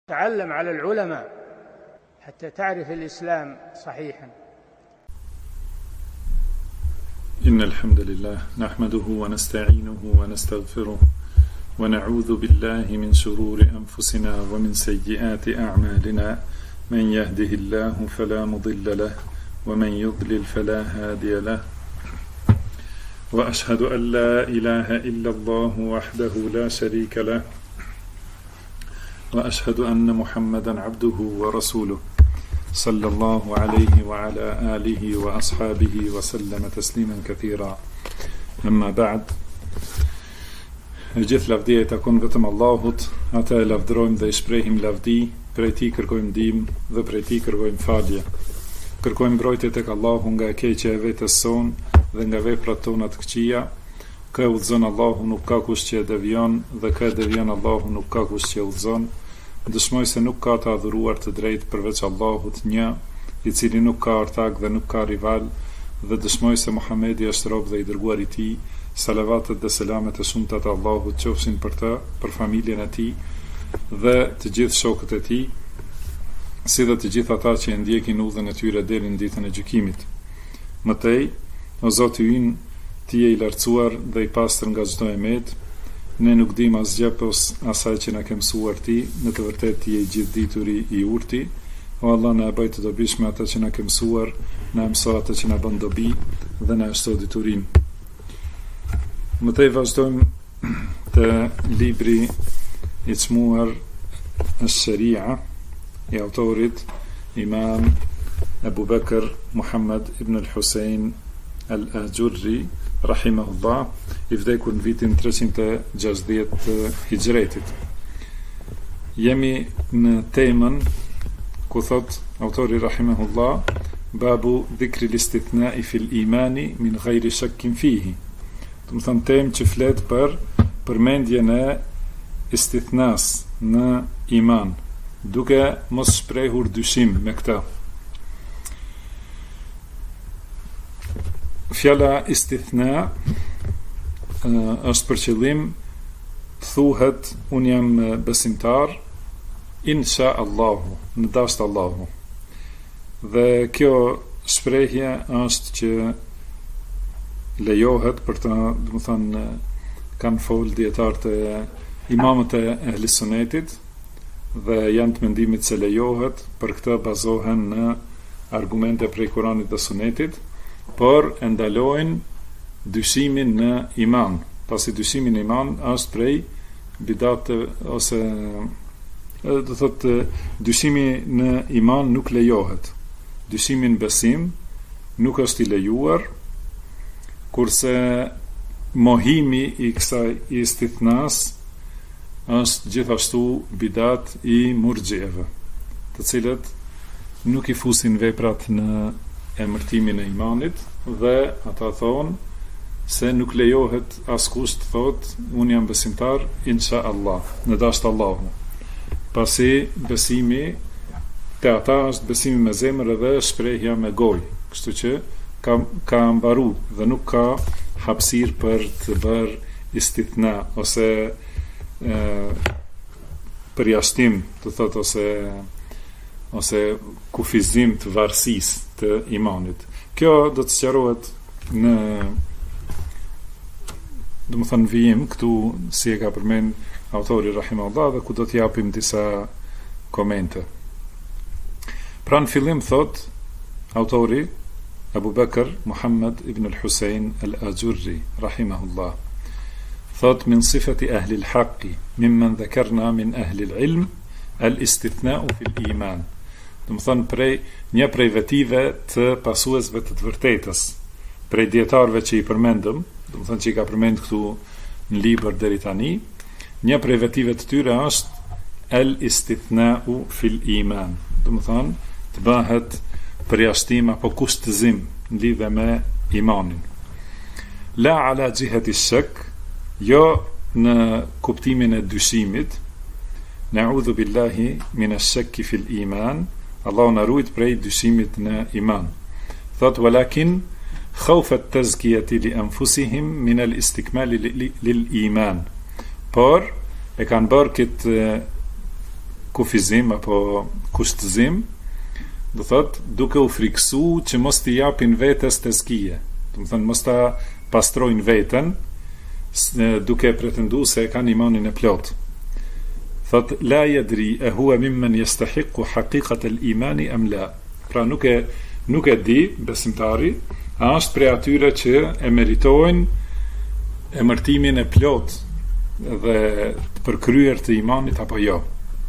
تعلم على العلماء حتى تعرف الإسلام صحيحا. إن الحمد لله نحمده ونستعينه ونستغفره ونعوذ بالله من شرور أنفسنا ومن سيئات أعمالنا من يهده الله فلا مضل له ومن يضلل فلا هادي له وأشهد أن لا إله إلا الله وحده لا شريك له وأشهد أن محمدا عبده ورسوله صلى الله عليه وعلى آله وأصحابه وسلم تسليما كثيرا. أما بعد, gjithë lavdia I takon vetëm Allahut, ata e lavdrojmë dhe I shprehim lavdi, prej Tij kërkojmë ndihmë dhe prej Tij kërkojmë falje. Kërkojmë mbrojtje tek Allahu nga e keqja e vetes sonë dhe nga veprat tona të këqija. Kë e udhëzon Allahu nuk ka kush që e devion, dhe kë e devion Allahu nuk ka kush që e udhëzon. Dëshmoj se nuk ka të adhuruar të drejtë përveç Allahut një, I cili nuk ka ortak dhe nuk ka rival, dhe dëshmoj se Muhamedi është rob dhe I dërguar I Tij. Salavatet dhe selamet e shumta të Allahut qofshin për të, për familjen e tij dhe të gjithë shokët e tij, si dhe të gjithë ata që e ndjekin udhën e tyre deri në ditën e gjykimit. Mëtej, o Zoti ynë, Ti je I lartësuar dhe I pastër nga çdo emet, ne nuk dim asgjë pos asaj që na ke mësuar Ti, në të vërtetë Ti je I gjithdituri I urti. O Allah, na e bëj të dobishme atë që na ke mësuar, na mëso atë që na bën dobi dhe na shto diturin. Mëtej vazhdojmë të libri I çmuar Ash-Sharia I autorit Imam Abu Bakr Muhammad ibn al-Husayn al-Ajurri rahimahullah, I vdekur në vitin 360 Hijretit. Jemi në temën ku thot autori rahimahullah, babu dhikri l-istithna'i fil imani min ghayri shakkin fihi. Do të thënë temë që flet për përmendjen e istithnas në iman, duke mos shprehur dyshim me këtë. Fjala istithna është për qëllim thuhet unë jam besimtar insha Allahu, në dasht Allahu. Dhe kjo shprehje është që lejohet për të, do të thënë, kanë fol dietarët e imamët e ehli sunetit dhe janë të mendimit se lejohet, për këtë bazohen në argumente prej Kuranit dhe Sunetit, por e ndalojnë dyshimin në iman, pasi dyshimi në iman është prej bidate ose do thotë dyshimi në iman nuk lejohet. Dyshimi në besim nuk është I lejuar, kurse mohimi I kësaj istithnas është gjithashtu bidat I murxhieve, të cilët nuk I fusin veprat në emërtimin e imanit dhe ata thonë se nuk lejohet askush të thotë unë jam besimtar insha Allah, në dasht Allahu. Pasi besimi te ata është besimi me zemër dhe shprehja me gojë, kështu që ka mbaru dhe nuk ka hapësirë për të bërë istithna ose përjashtim, të thotë, ose kufizim të varësisë të imanit. Kjo do të sqarohet në, do të thënë, vijim këtu si e ka përmend autori rahimahullah dhe ku do të japim disa komente. Pra në fillim thot autori Abu Bakr Muhammad ibn al-Husayn al-Ajurri rahimahullah, thot min sifati ahli al-haqqi mimman dhakarna min ahli al-ilm al-istithna'u fil iman. Do të thënë një prej vetive të pasuesve të vërtetës, prej dietarëve që I përmendëm, do të thënë që I ka përmend këtu në libër deri tani, një prej vetive të tyre është al-istithna'u fil iman. Do të thënë të bëhet përjashtim apo kushtëzim në lidhje me imanin. La ala jihati shak, jo në kuptimin e dyshimit. Na'udhu billahi min ash-shakki fil iman. Allahu na ruajt prej dyshimit në iman. Thot walakin khawfa at-tazkiyati li anfusihim min al-istikmal lil iman. Por e kanë bërë këtë kufizim apo kushtëzim, do thot duke u friksu që mos t'i japin vetes tezkije, do të thënë mos ta pastrojnë veten duke pretendu se e kanë imanin e plot. Thot la yadri e huwa mimmen yastahiqu haqiqat al-imani am la. Pra nuk e di besimtari a është prej atyre që e meritojnë emërtimin e plot dhe të përkryer të imanit apo jo.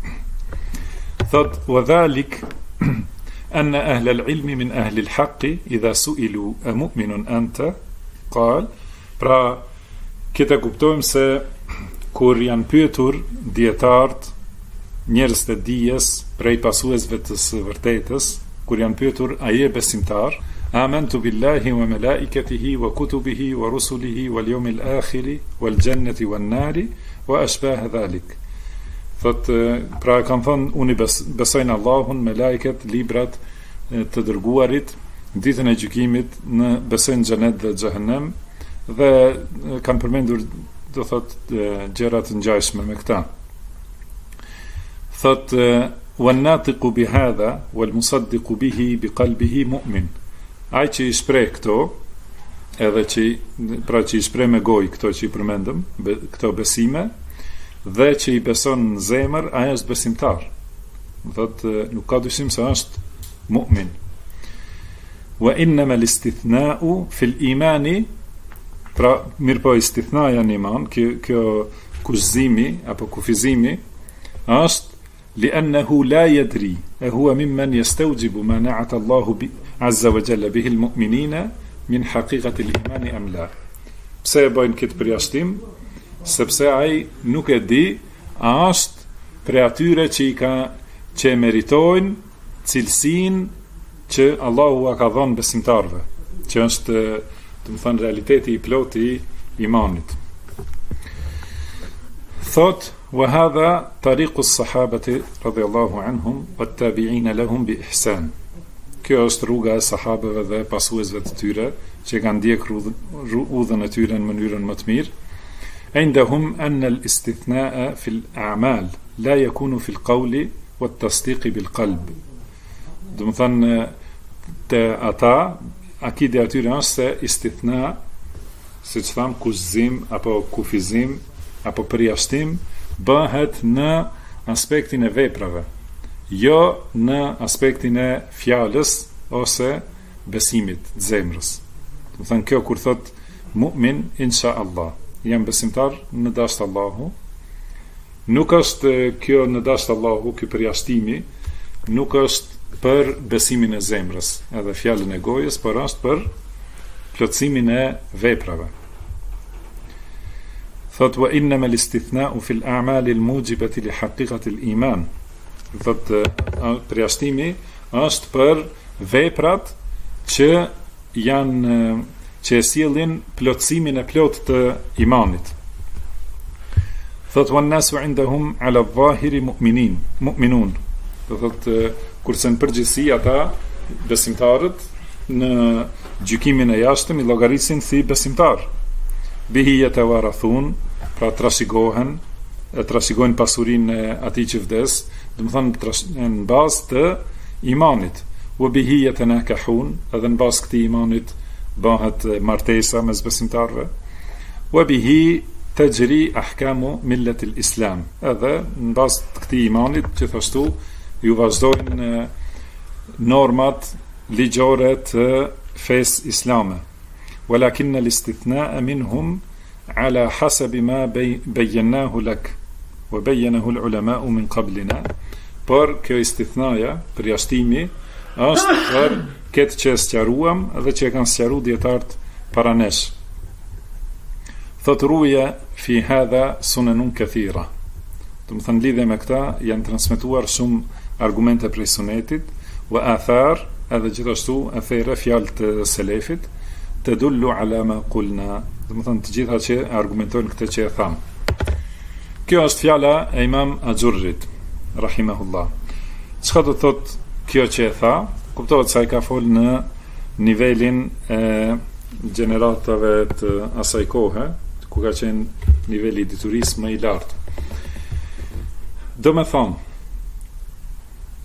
Thot wa dhalik anna ahla al-ilmi min ahli al-haqqi idha su'ilu a mu'minun anta qal. Pra kita kuptojmë se kur janë pyetur dietarët, njerëz të dijes prej pasuesve të së vërtetës, kur janë pyetur a je besimtar, amantu billahi wa malaikatihi wa kutubihi wa rusulihi wal yawmil akhir wal jannati wan nari wa ashbah dhalik. Thot, pra kanë thënë unë besojnë Allahun, me laiket, librat të dërguarit, ditën e gjykimit, në besojnë xhenet dhe xhehenem, dhe kanë përmendur do thot gjëra të ngjashme me këta. Thot wan natiqu bi hadha wal musaddiqu bihi bi qalbihi mu'min. Ai që i shpreh këto, edhe që i shpreh me gojë këto që i përmendëm, këto besime, dhe që i beson në zemër, ai është besimtar. Thot nuk ka dyshim se është mu'min. Wa innama al-istithna'u fil imani. Pra, mirë po istithnaja në iman, kjo kushzimi apo kufizimi, është li ennehu la yadri e hua mimmen yastawjibu ma na'at Allahu azza wa jalla bihi al-mu'minina min haqiqati al-imani am la. Pse e bojnë këtë përjashtim? Sepse ai nuk e di a është prej atyre që e meritojnë cilësinë që Allahu a ka dhënë besimtarve, që është të më thënë realiteti i plot i imanit. Thot, wa hadha tariqu s-sahabati radhiyallahu anhum wa tabi'ina lahum bi ihsan. Kjo është rruga e sahabeve dhe pasuesve të tyre që kanë ndjekur udhën e tyre në mënyrën më të mirë. Indahum anna al-istithna'a fi al-a'mal la yakunu fi al-qawli wa at-tasdiq bil qalb. Do të thënë te ata akide atyre është se istithna, si që thamë, kushzim, apo kufizim, apo përjashtim, bëhet në aspektin e veprave, jo në aspektin e fjalës, ose besimit, zemrës. Të më thënë, kjo kur thot, mu'min, insha Allah, jam besimtar në dasht Allahu, nuk është kjo në dasht Allahu, kjo përjashtimi, nuk është për besimin e zemrës edhe fjalën e gojës, por është për plotësimin e veprave. Thot wa innama al-istithna'u fi al-a'mal al-mujibati li haqiqati al-iman. Thot përjashtimi është për veprat që e sjellin plotësimin e plot të imanit. Thot wan nasu indahum ala adh-dhahiri mu'minun. Thot kurse në përgjithësi ata besimtarët në gjykimin e jashtëm i llogarisin si besimtar. Bihi yatawarathun, pra trashigojnë pasurinë e atij që vdes, do të thonë në bazë të imanit. Wa bihi yatanakahun, edhe në bazë këtij imanit bëhet martesa mes besimtarëve. Wa bihi tajri ahkamu millat al-islam, edhe në bazë të këtij imanit gjithashtu ju vazhdojnë normat ligjore të fesë islame. Walakin al-istithna'a minhum ala hasabi ma bayyanahu lak wa bayyanahu al-ulama'u min qablina. Por kjo istithnaja, përjashtimi, është për këtë që sqaruam dhe që kanë sqaruar dietarët para nesh. Thot ruja fi hadha sunanun kathira. Do të thënë lidhje me këta janë transmetuar shumë argumente prej sunetit, wa athar, edhe gjithashtu athere fjalë të selefit, të dullu ala ma kulna, do të thënë të gjitha që argumentojnë këtë që e thamë. Kjo është fjala e Imam Axhurrit, rahimahullah. Çka do të thot kjo që e tha? Kuptohet se ai ka fol në nivelin e gjeneratave të asaj kohe, ku ka qenë niveli i diturisë më i lartë. Do me thonë,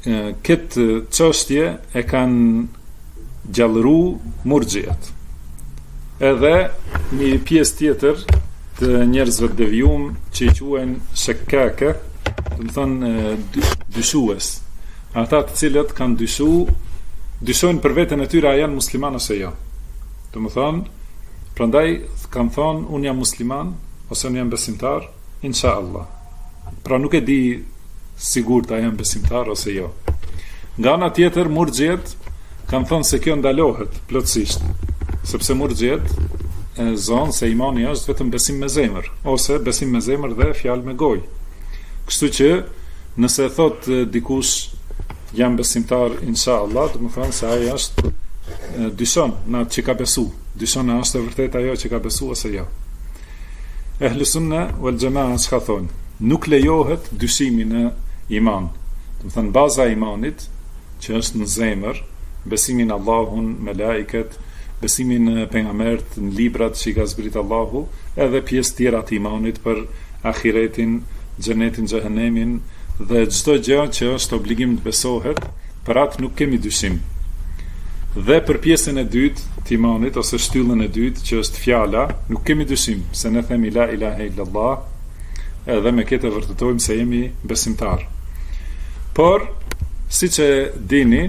këtë çështje e kanë gjallëru murxhiat. Edhe një pjesë tjetër të njerëzve të devijum që i quhen shekkake, do të thonë dyshues. Ata të cilët kanë dyshojnë për veten e tyre a janë musliman ose jo. Do të thonë, prandaj kanë thonë unë jam musliman ose unë jam besimtar, inshallah. Pra nuk e di sigurt a jam besimtar ose jo. Nga ana tjetër murxhiet kanë thonë se kjo ndalohet plotësisht, sepse murxhiet e zonë se imani është vetëm besim me zemër, ose besim me zemër dhe fjalë me gojë. Kështu që nëse thot dikush jam besimtar inshallah, do të thonë se ai është dyshon në atë që ka besu, dyshon në është e vërtet ajo që ka besu ose jo. Ehlu sunna wal jamaa çka thonë? Nuk lejohet dyshimi në iman. Do të thonë baza e imanit që është në zemër, besimin në Allahun, me laiket, besimin në pejgambert, në librat që i ka zbrit Allahu, edhe pjesë tjera të imanit për ahiretin, xhenetin, xhehenemin dhe çdo gjë që është obligim të besohet, për atë nuk kemi dyshim. Dhe për pjesën e dytë të imanit ose shtyllën e dytë që është fjala, nuk kemi dyshim, se ne themi la ilaha illallah, edhe me këtë vërtetojmë se jemi besimtar. Por siç e dini,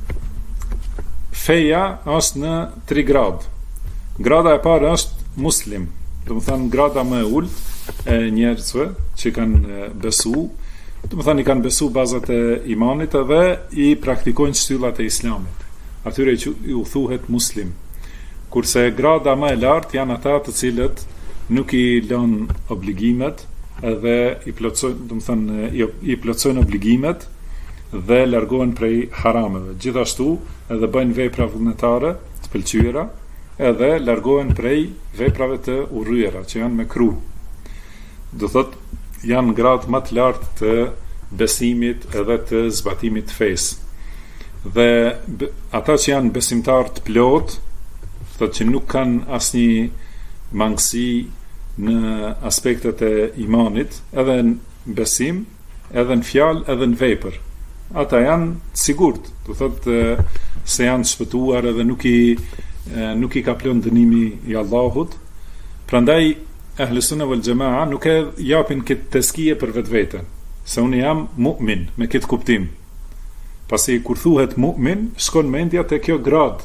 feja është në 3 gradë. Grada e parë është muslim, do të thonë grada më e ulët e njerëzve që kanë besu, do të thonë i kanë besu bazat e imanit edhe i praktikojnë shtyllat e islamit. Atyre u thuhet muslim. Kurse grada më e lartë janë ata të cilët nuk i lënë obligimet edhe i plotësojnë, do të thonë i plotësojnë obligimet dhe largohen prej harameve. Gjithashtu edhe bëjnë vepra vullnetare të pëlqyera edhe largohen prej veprave të urryera që janë me kru. Do thot janë gradë më të lartë të besimit edhe të zbatimit të fesë. Dhe ata që janë besimtar të plot, thotë që nuk kanë asnjë mangësi në aspektet e imanit, edhe në besim, edhe në fjalë, edhe në vepër. Ata janë sigurt, do thotë se janë shpëtuar edhe nuk i ka plon dënimi i Allahut. Prandaj Ehlu Sunna wal Jamaa nuk e japin këtë teskije për vetveten, se unë jam mu'min me këtë kuptim. Pasi kur thuhet mu'min, shkon mendja te kjo grad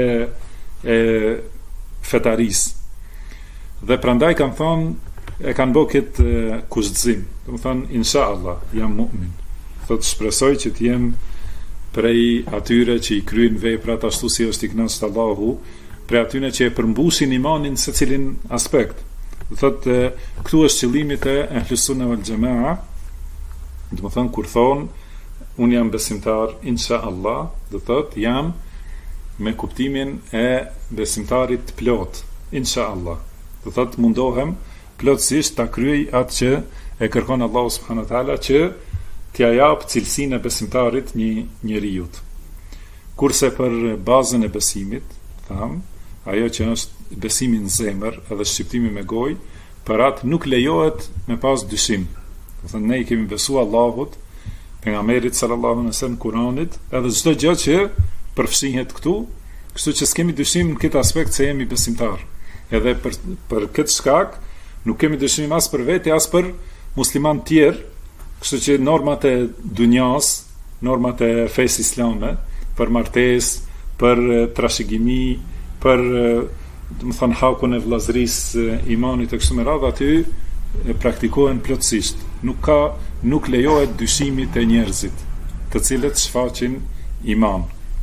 e fetaris. Dhe prandaj kanë thonë, e kanë bë këtë kushtëzim. Do të thonë inshallah jam mu'min. Thotë shpresoj që të jem prej atyre që i kryejn veprat ashtu si është i kënaqur Allahu, prej atyre që e përmbusin imanin se cilin aspekt. Do thotë këtu është qëllimi te Ehlu Sunna wal Jamaa. Do të thonë kur thonë unë jam besimtar inshallah, do thotë jam me kuptimin e besimtarit të plot inshallah. Do thotë mundohem plotësisht ta kryej atë që e kërkon Allahu subhanahu wa taala që t'ja jap cilësinë e besimtarit një njeriut. Kurse për bazën e besimit, tham, ajo që është besimi në zemër edhe shqiptimi me gojë, për atë nuk lejohet me pas dyshim. Do thënë ne i kemi besu Allahut, pejgamberit sallallahu alaihi wasallam, Kuranit, edhe çdo gjë që përfshihet këtu, kështu që s'kemi dyshim në këtë aspekt se jemi besimtar. Edhe për këtë shkak nuk kemi dyshim as për vete, as për musliman tjerë. Kështu që normat e dunjas, normat e fesë islame, për martesë, për trashëgimi, për do të thonë hakun e vllazërisë, imanit e kështu me radhë, aty praktikohen plotësisht. Nuk lejohet dyshimi te njerëzit, të cilët shfaqin iman.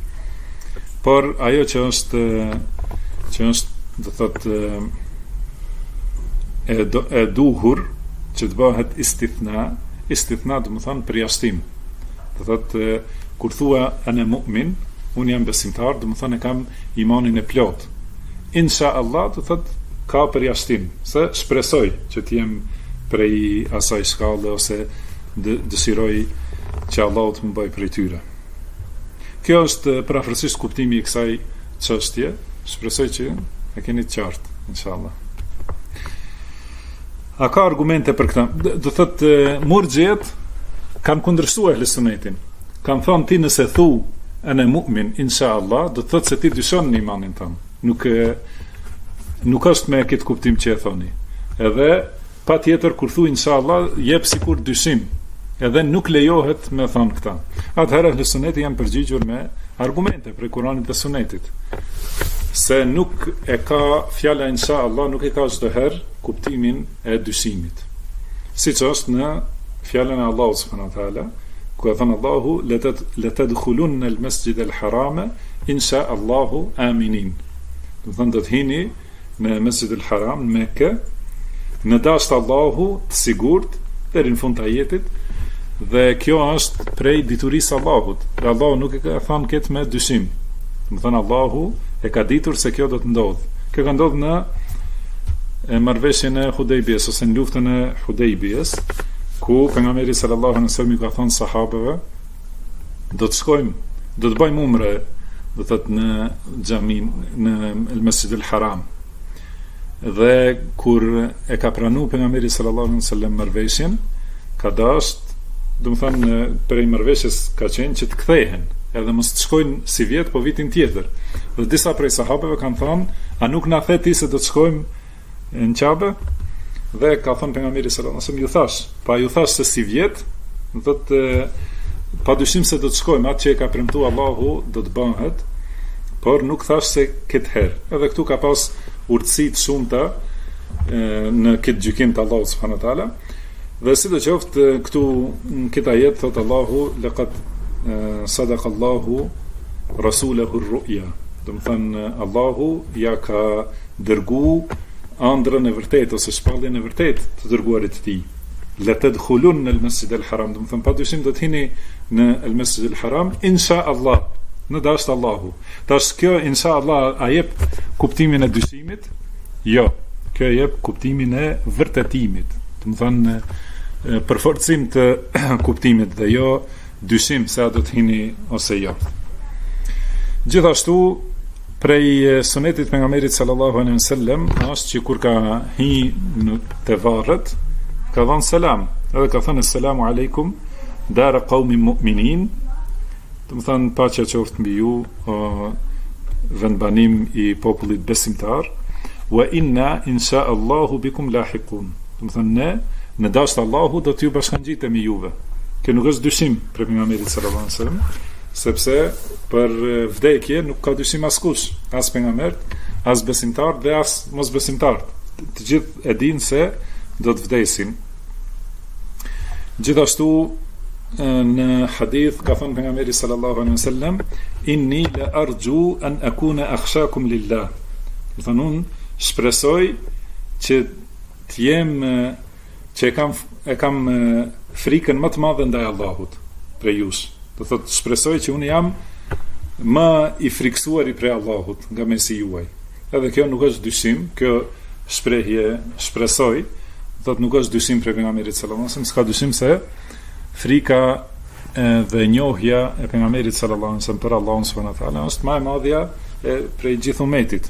Por ajo që është do thotë e duhur që të bëhet istithna do të thonë përjashtim. Do thotë kur thua ana mu'min, unë jam besimtar, do të thonë kam imanin e plot. Inshallah do thotë ka përjashtim, se shpresoj që të jem prej asaj shkallë ose dëshiroj që Allahu të më bëjë prej tyre. Kjo është parafrasisht kuptimi i kësaj çështje. Shpresoj që e keni të qartë, inshallah. A ka argumente për këtë? Do thotë murxhiet kanë kundërshtuar Ehlu Sunnetin. kanë thonë ti nëse thu ene mu'min, insha Allah, do të thotë se ti dyshon në imanin tënë. Nuk është me këtë kuptim që e thoni. Edhe pa tjetër kur thu insha Allah, jep sikur dyshim. Edhe nuk lejohet me thonë këta. Atëherë ahli suneti janë përgjigjur me argumente për Kuranit dhe Sunetit. Se nuk e ka fjala insha Allah, nuk e ka çdo herë kuptimin e dyshimit. Siç është në fjalën e Allahut subhanahu wa taala, ku e thënë Allahu letadkhulunna al-masjid al-harama insha Allahu aminin. Do të thonë do të hini në Masjid al-Haram në Mekë në dashur Allahu të sigurt deri në fund të ajetit, dhe kjo është prej diturisë Allahut. Dhe Allahu nuk e ka thënë këtë me dyshim. Do të thonë Allahu e ka ditur se kjo do të ndodhë. Kjo ka ndodhur në marrëveshjen e Hudejbiyes ose në luftën e Hudejbiyes, ku pejgamberi sallallahu alaihi wasallam i ka thënë sahabeve, do të shkojmë, do të bëjmë umre, do të thotë në xhamin, në el-Masjid al-Haram. Dhe kur e ka pranuar pejgamberi sallallahu alaihi wasallam marrëveshjen, ka dashur, do të thonë prej marrëveshjes ka qenë që të kthehen, edhe mos të shkojnë si vjet, po vitin tjetër. Dhe disa prej sahabeve kanë thënë, a nuk na the ti se do të shkojmë në Kabe? Dhe ka thënë pejgamberi sallallahu alaihi wasallam, ju thash, pa ju thash se si vjet, do të thotë padyshim se do të shkojmë, atë që e ka premtuar Allahu do të bëhet, por nuk thash se këtë herë. Edhe këtu ka pas urtësi të shumta në këtë gjykim të Allahut subhanahu wa taala. Dhe sidoqoftë këtu në këtë ajet thot Allahu laqad sadaqa Allahu rasulahu ar-ru'ya. Do të thënë Allahu ja ka dërguar ëndrrën e vërtet ose shpalljen e vërtet të dërguarit të tij. La tadkhulun al-masjid al-haram, do të thënë padyshim do të hini në al-masjid al-haram insha Allah, në dashur Allahu. Tash kjo insha Allah a jep kuptimin e dyshimit? Jo, kjo jep kuptimin e vërtetimit. Do të thënë përforcim të kuptimit dhe jo dyshim se a do të hini ose jo. Gjithashtu prej sunetit pejgamberit sallallahu alaihi wasallam është që kur ka hi në te varret ka dhënë selam, edhe ka thënë selamu aleikum dara qaumin mu'minin, do të thënë paqja qoftë mbi ju, vendbanim i popullit besimtar, wa inna insha Allahu bikum lahiqun, do të thënë ne në dashur Allahu do t'ju bashkangjitemi juve. Kjo nuk është dyshim për pejgamberin sallallahu alaihi wasallam, sepse për vdekje nuk ka dyshim askush, as pejgamber, as besimtar dhe as mosbesimtar. Të gjithë e dinë se do të vdesin. Gjithashtu në hadith ka thënë pejgamberi sallallahu alaihi wasallam, inni la arju an akuna akhshakum lillah. Do të thonë unë shpresoj që të jem që e kam frikën më të madhe ndaj Allahut prej jush. Do thotë shpresoj që unë jam më i friksuar i prej Allahut nga mesi juaj. Edhe kjo nuk është dyshim, kjo shprehje shpresoj, do thotë nuk është dyshim prej pejgamberit sallallahu alaihi wasallam, s'ka dyshim se frika dhe njohja e pejgamberit sallallahu alaihi wasallam për Allahun subhanahu wa taala është më e madhja prej gjithë umetit.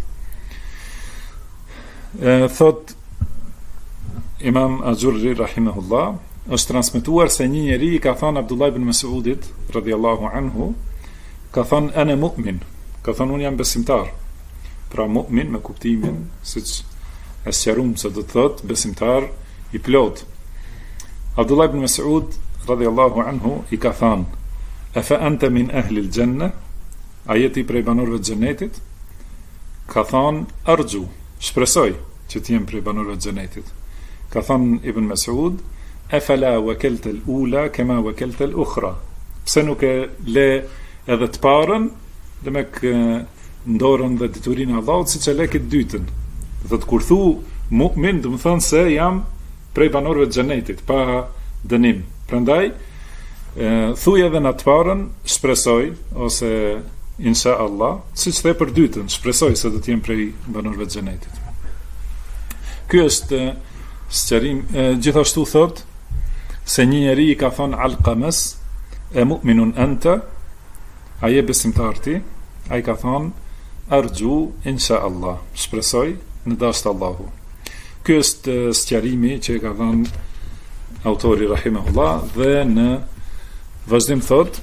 Thot Imam Ajurri rahimahullah, është transmetuar se një njeri i ka thënë Abdullah ibn Mas'udit radhiyallahu anhu, ka thënë ana mu'min, ka thënë unë jam besimtar. Pra mu'min me kuptimin siç e sqaruam se do të thotë besimtar i plot. Abdullah ibn Mas'ud radhiyallahu anhu i ka thënë: "Afa anta min ahli al-janna?" A je ti prej banorëve të xhenetit? Ka thënë: "Arju", shpresoj që të jem prej banorëve të xhenetit. Ka thënë Ibn Mas'ud: "Afala wakalta al-ula kama wakalta al-ukhra?" Pse nuk e le edhe të parën, dhe me ndorën dhe diturinë e Allahut, siç e le këtë dytën. Do të kur thu mu'min, do të thonë se jam prej banorëve të xhenetit, pa dënim. Prandaj thuaj edhe në të parën, shpresoj ose insha Allah, siç the për dytën, shpresoj se do të jem prej banorëve të xhenetit. Ky është sqarim. Gjithashtu thot se një njeri i ka thënë Alqamas: "E mu'minun anta?" A je besimtar ti? Ai ka thënë: "Arju insha Allah", shpresoj në dashur Allahu. Ky është sqarimi që e ka dhënë autori rahimahullah, dhe në vazhdim thot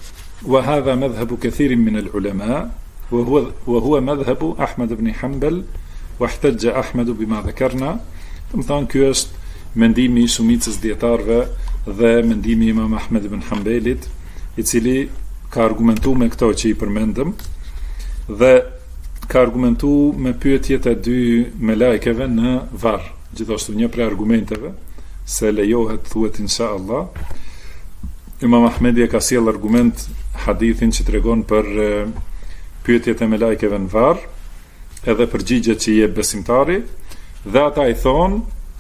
وهذا مذهب كثير من العلماء وهو مذهب أحمد بن حنبل واحتج أحمد بما ذكرنا. Domethënë ky është mendimi i shumicës dietarëve dhe mendimi i Imam Ahmed ibn Hanbelit, I cili ka argumentuar me këto që I përmendëm dhe ka argumentuar me pyetjet e dy melajkeve në varr. Gjithashtu një prej argumenteve se lejohet thuhet insha Allah. Imam Ahmedi e ka sjell argument hadithin që tregon për pyetjet e melajkeve në varr, edhe përgjigjet që I jep besimtari, dhe ata I thonë,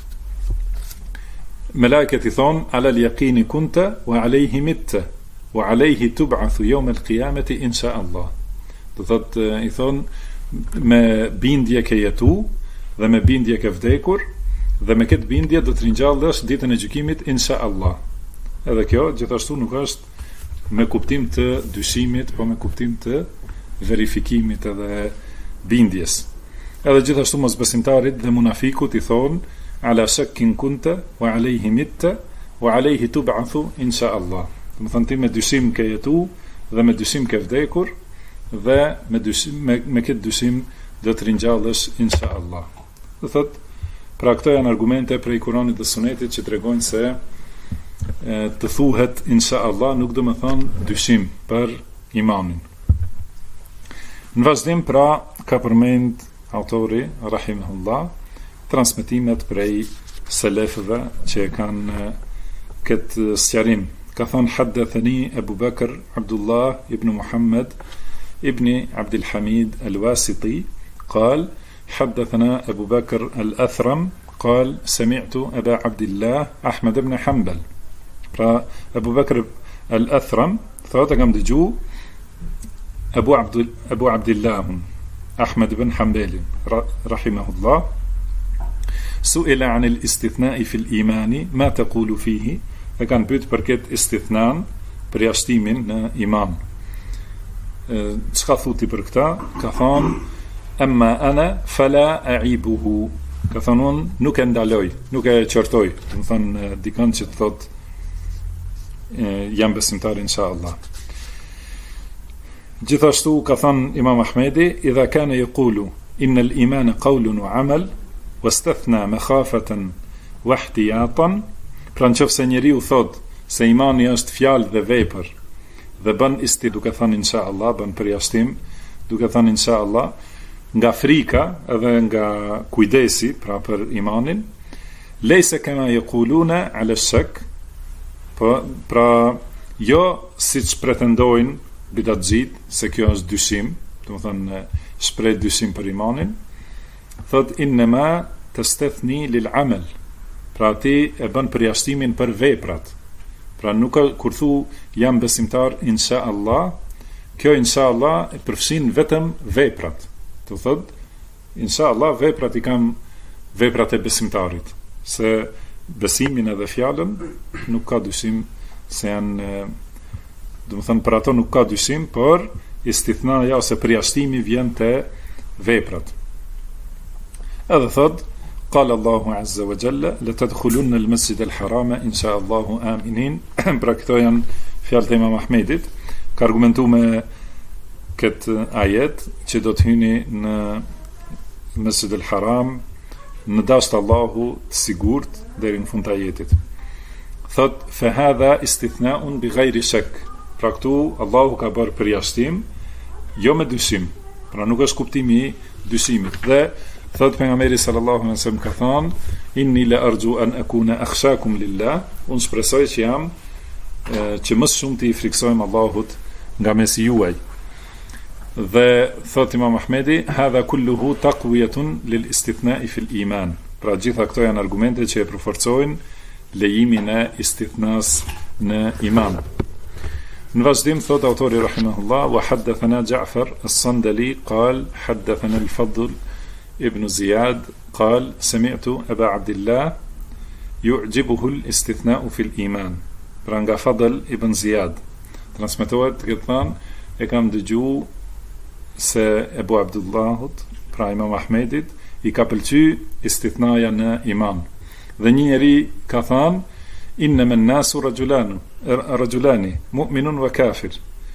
melajket I thonë, ala al-yaqini kunta wa alayhi mitta wa alayhi tub'athu yawm al-qiyamati insha Allah. Do thotë I thonë, me bindje ke jetu dhe me bindje ke vdekur dhe me këtë bindje do të ringjallesh ditën e gjykimit insha Allah. Edhe kjo gjithashtu nuk është me kuptim të dyshimit, po me kuptim të verifikimit edhe bindjes. Edhe gjithashtu mos besimtarit dhe munafikut I thonë ala shakkin kunta wa alayhi mitta wa alayhi tub'athu insha Allah. Do të thonë ti me dyshim ke jetu dhe me dyshim ke vdekur dhe me këtë dyshim do të ringjallesh insha Allah. Do thotë pra këto janë argumente prej Kuranit dhe Sunetit që tregojnë se të thuhet insha Allah nuk do të thonë dyshim për imanin. Në vazhdim pra ka përmend autori rahimahullah transmetimet prej selefëve që kanë këtë sqarim. Ka thënë haddathani Abu Bakr Abdullah ibn Muhammad ibn Abdul Hamid al-Wasiti قال حدثنا أبو بكر الأثرم قال سمعت أبا عبد الله أحمد بن حنبل. Pra Abu Bakr al-Athram thotë kam dëgju Abu Abdillah Ahmed ibn Hanbal rahimahullah su'ila 'an al-istithna'i fi al-imani ma taqulu fihi, e kanë pyet për këtë istithnan, për jashtimin në iman. Çka thotë për këtë? Ka thonë amma ana fala a'ibuhu, ka thonë unë nuk e ndaloj, nuk e qortoj, do të thonë dikon që të thotë jam besimtar inshallah. Gjithashtu ka thënë Imam Ahmedi idha kana yaqulu inna al-iman qawlun wa 'amal wastathna makhafatan wa ihtiyatan, pra nëse njeriu thot se imani është fjalë dhe vepër dhe bën duke thënë inshallah, bën përjashtim duke thënë inshallah nga frika edhe nga kujdesi pra për imanin, leysa kama yaquluna 'ala ash-shak, pra jo siç pretendojnë bidatxhit se kjo është dyshim, do të thonë shpreh dyshim për imanin, thot inma tastethni lil amal, pra ti e bën përjashtimin për veprat. Pra nuk kur thu jam besimtar insha Allah, kjo insha Allah e përfshin vetëm veprat. Do thot insha Allah veprat I kam veprat e besimtarit, se besimin edhe fjalën nuk ka dyshim se janë, do të thënë për ato nuk ka dyshim, por istithnaja ose përjashtimi vjen te veprat. Edhe thot qala Allahu azza wa jalla la tadkhulunna al-masjid al-harama insha Allahu aminin. Pra këto janë fjalët e Imam Ahmedit, ka argumentuar me këtë ajet që do të hyni në Masjid al-Haram në dasht Allahu të sigurt deri në fund të ajetit. Thot fa hadha istithna'un bi ghayri shak, pra këtu Allahu ka bërë përjashtim jo me dyshim, pra nuk është kuptimi I dyshimit. Dhe thot pejgamberi sallallahu alaihi wasallam ka thënë inni la arju an akuna akhshakum lillah, unë shpresoj që jam që më shumë të I friksojmë Allahut nga mesi juaj. Dhe thot Imam Ahmedi hadha kulluhu taqwiyatun lil istithna'i fil iman, pra gjitha këto janë argumente që e përforcojnë lejimin e istithnas në iman. Në vazhdim thot autori rahimahullah wa haddathana Ja'far as-Sandali qal haddathana al-Fadl ibn Ziyad qal sami'tu Aba Abdillah yu'jibuhu al-istithna'u fil iman, pra nga Fadl ibn Ziyad transmetohet këtë thënë e kam dëgju se Ebu Abdullahut, pra Imam Ahmedit, I ka pëlqy istithnaja në iman. Dhe një njeri ka thënë innama an-nasu rajulani mu'minun wa kafir,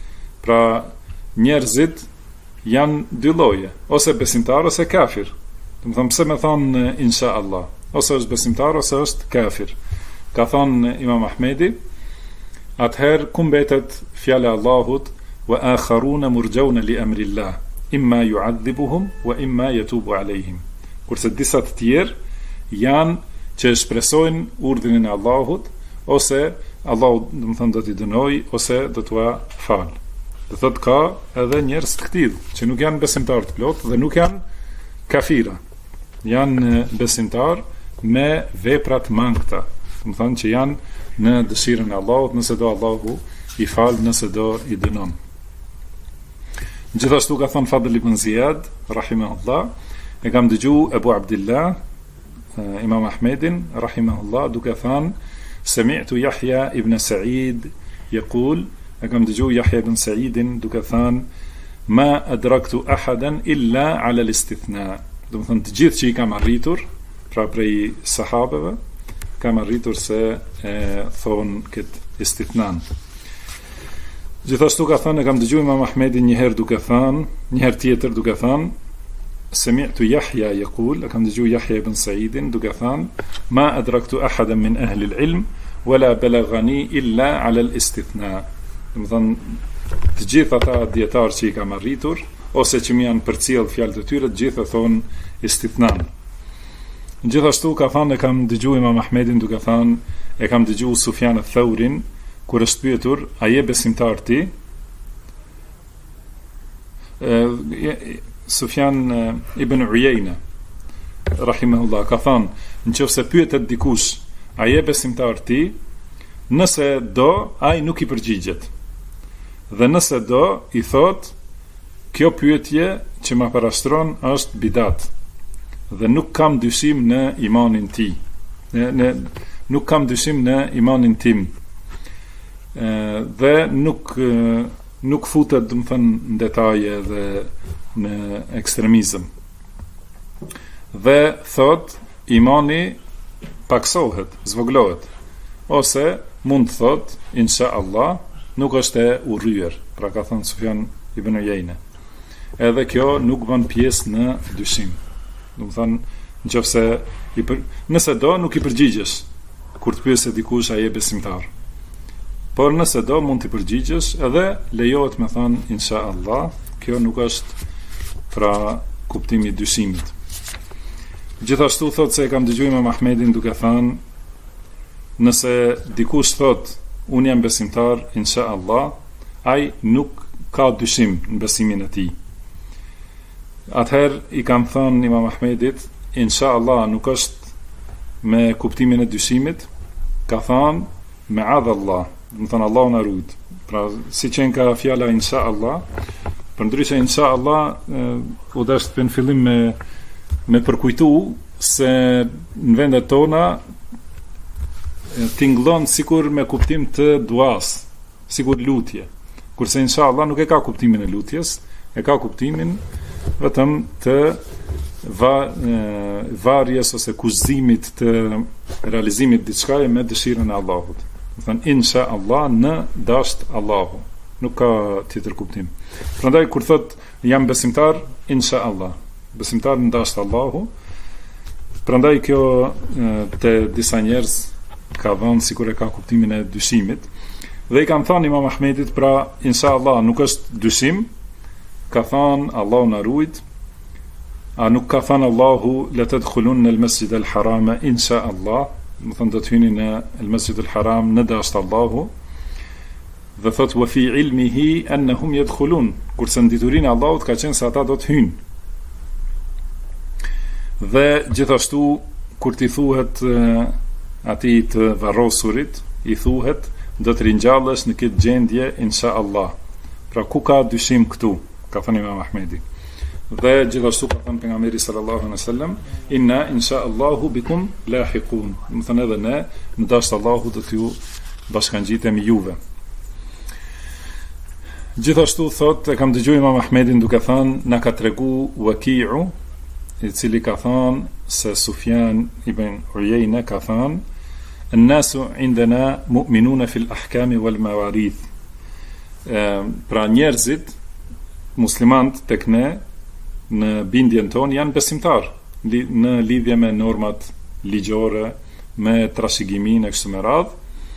Pra njerëzit janë dy lloje, ose besimtar ose kafir. Do të them pse më thon insha Allah, ose është besimtar ose është kafir. Ka thon Imam Ahmedi, atëherë ku mbetet fjala e Allahut wa akharuna murjauna li amri Allah, imma yu'adhibuhum wa imma yatubu alejhim. Kurse disa të tjerë janë që shpresojnë urdhrin e Allahut, ose Allahu do të them do t'i dënoj ose do t'ua fal. Do thot ka edhe njerëz të tillë që nuk janë besimtar të plot dhe nuk janë kafira. Janë besimtar me vepra të mangëta. Do të thonë që janë në dëshirën e Allahut, nëse do Allahu i fal, nëse do i dënon. Gjithashtu ka thënë Fadl ibn Ziyad, rahimahullah, e kam dëgju Abu Abdillah, Imam Ahmedin, rahimahullah, duke thënë, sami'tu Yahya ibn Sa'id yaqul, e kam dëgju Yahya ibn Sa'idin duke thënë, ma adraktu ahadan illa ala al-istithna. Do të thënë të gjithë që i kam arritur, pra prej sahabeve, kam arritur se thonë këtë istithnan. Gjithashtu ka thënë, e kam dëgju Imam Ahmedin një herë duke thënë, një herë tjetër duke thënë, sami'tu Yahya yaqul, e kam dëgju Yahya ibn Sa'idin duke thënë, ma adraktu ahadan min ahli al-ilm wala balaghani illa ala al-istithna. Do të thënë të gjithë ata dietar që i kam arritur ose që më janë përcjell fjalët e tyre, të gjithë thonë istithnan. Gjithashtu ka thënë, e kam dëgju Imam Ahmedin duke thënë, e kam dëgju Sufjan ath-Thaurin kur është pyetur, a je besimtar ti? Sufjan ibn Uyayna rahimahullah ka thënë, nëse pyetet dikush, a je besimtar ti? Nëse do, ai nuk i përgjigjet. Dhe nëse do, i thot, kjo pyetje që ma parastron është bidat. Dhe nuk kam dyshim në imanin ti. Nuk kam dyshim në imanin tim. Dhe nuk futet, do të thënë, në detaje dhe në ekstremizëm. Dhe thot, imani paksohet, zvoglohet. Ose mund të thot, insha Allah, nuk është e urryer, pra ka thënë Sufjan ibn Uyayna. Edhe kjo nuk bën pjesë në dyshim. Do të thënë, nëse nëse do, nuk i përgjigjesh kur të pyeset dikush a je besimtar. Por nëse do, mund të përgjigjesh, edhe lejohet me thënë insha Allah, kjo nuk është pra kuptimi i dyshimit. Gjithashtu thot se e kam dëgjuar Imam Ahmedin duke thënë, nëse dikush thot unë jam besimtar, insha Allah, ai nuk ka dyshim në besimin e tij. Atëherë i kam thënë Imam Ahmedit, insha Allah nuk është me kuptimin e dyshimit, ka thënë me adhallah, do të thënë Allahu na ruaj. Pra si qenë ka fjala insha Allah, përndryshe insha Allah u dash të fillim me përkujtu se në vendet tona tingëllon sikur me kuptim të duas, sikur lutje. Kurse inshallah nuk e ka kuptimin e lutjes, e ka kuptimin vetëm të varjes ose kushtimit të realizimit diçka me dëshirën e Allahut. Do thënë inshallah në dasht Allahu. Nuk ka tjetër kuptim. Prandaj kur thot jam besimtar, inshallah, besimtar në dasht Allahu. Prandaj kjo te disa njerëz ka dhënë sikur e ka kuptimin e dyshimit. Dhe i kam thënë Imam Ahmedit, pra inshallah nuk është dyshim, ka thënë Allahu na ruaj. A nuk ka thënë Allahu la tadkhulun në al-Masjid al-Haram inshallah, do të thonë do të hyni në al-Masjid al-Haram në dasht Allahu. Dhe thot wa fi ilmihi annahum yadkhulun, kurse në diturinë e Allahut ka qenë se ata do të hyjnë. Dhe gjithashtu kur ti thuhet atij të varrosurit, i thuhet do të ringjallesh në këtë gjendje insha Allah. Pra ku ka dyshim këtu, ka thënë Imam Ahmedi. Dhe gjithashtu ka thënë pejgamberi sallallahu alaihi wasallam, inna insha Allahu bikum lahiqun. Do të thënë edhe ne në dasht Allahu do t'ju bashkangjitemi juve. Gjithashtu thot, e kam dëgjuar Imam Ahmedin duke thënë, na ka tregu Waki'u, i cili ka thënë se Sufjan ibn Uyayna ka thënë, الناس عندنا مؤمنون في الأحكام والمواريث. Pra njerëzit muslimant tek ne në bindjen tonë janë besimtar në lidhje me normat ligjore, me trashëgimin e kështu me radhë.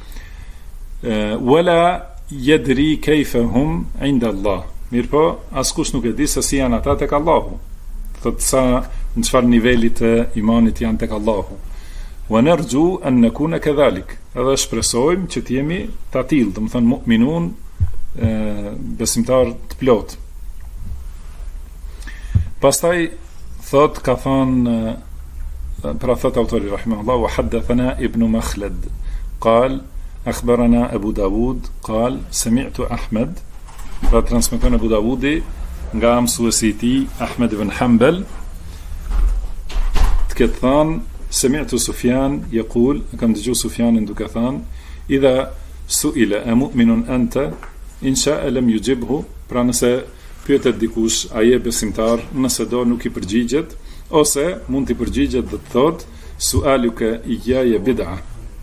Wala yadri kayfa hum inda Allah. Mirpo askush nuk e di se si janë ata tek Allahu. Thotë sa në çfarë niveli të imanit janë tek Allahu. Wa narju an nakuna kadhalik. Edhe shpresojmë që të jemi të tillë, do të thonë mu'minun, besimtar të plot. Pastaj thot ka thonë pra thot autori rahimahullah wa haddathana ibn Makhlad قال أخبرنا أبو داود قال سمعت أحمد pra transmeton Abu Dawudi nga mësuesi i tij Ahmed ibn Hanbal të ketë thënë سمعت سفيان يقول كم دجو سفيان duke thënë إذا سئل أمؤمن أنت إن شاء لم يجبه pra nëse pyetet dikush a je besimtar, nëse do nuk i përgjigjet, ose mund t'i përgjigjet dhe të thot sualuka iyaya bid'a.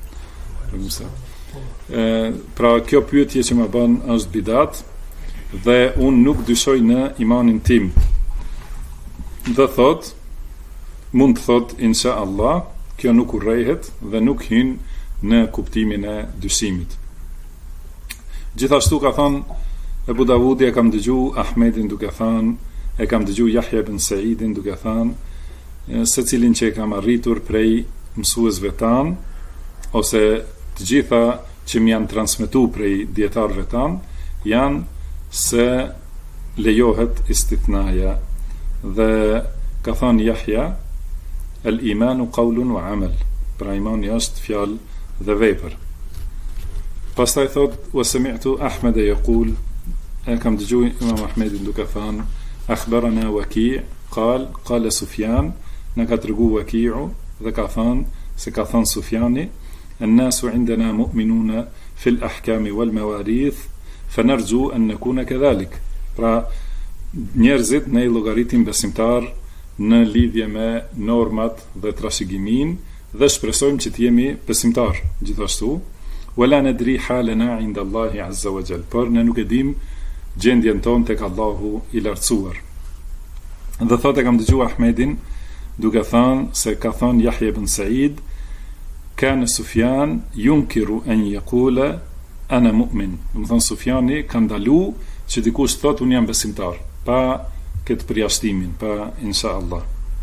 Pra kjo pyetje që më bën është bidat dhe unë nuk dyshoj në imanin tim. Dhe thot mund të thot insha Allah, kjo nuk urrejhet dhe nuk hyn në kuptimin e dyshimit. Gjithashtu ka thënë Abu Dawudi e kam dëgju Ahmedin duke thënë, e kam dëgju Yahya ibn Sa'idin duke thënë, se cilin që e kam arritur prej mësuesve tan, ose të gjitha që më janë transmetu prej dietarëve tan, janë se lejohet istithnaja. Dhe ka thënë Yahya, el-imanu qawlun wa amal. Pra imani është fjalë dhe vepër. Pastaj thot, wa sami'tu Ahmed yaqul, e kam dëgju Imam Ahmedin duke thënë akhbarana Waki' qala Sufyan, na ka tregu Waki'u dhe ka thënë se ka thënë Sufjani an-nasu 'indana mu'minuna fil ahkam wal mawarith fanarju an nakuna kadhalik. Pra njerëzit ne i llogaritim besimtar në lidhje me normat dhe trashëgimin dhe shpresojmë që të jemi besimtar gjithashtu. Wala nadri halana 'inda Allahi 'azza wa jall. Por ne nuk e dim gjendjen tonë tek Allahu i lartësuar. Dhe thotë kam dëgjuar Ahmedin duke thënë se ka thënë Yahya ibn Sa'id kana Sufyan yunkiru an yaqula ana mu'min. Do të thonë Sufjani ka ndalu që dikush thotë unë jam besimtar, pa këtë përjashtimin, pa insha Allah.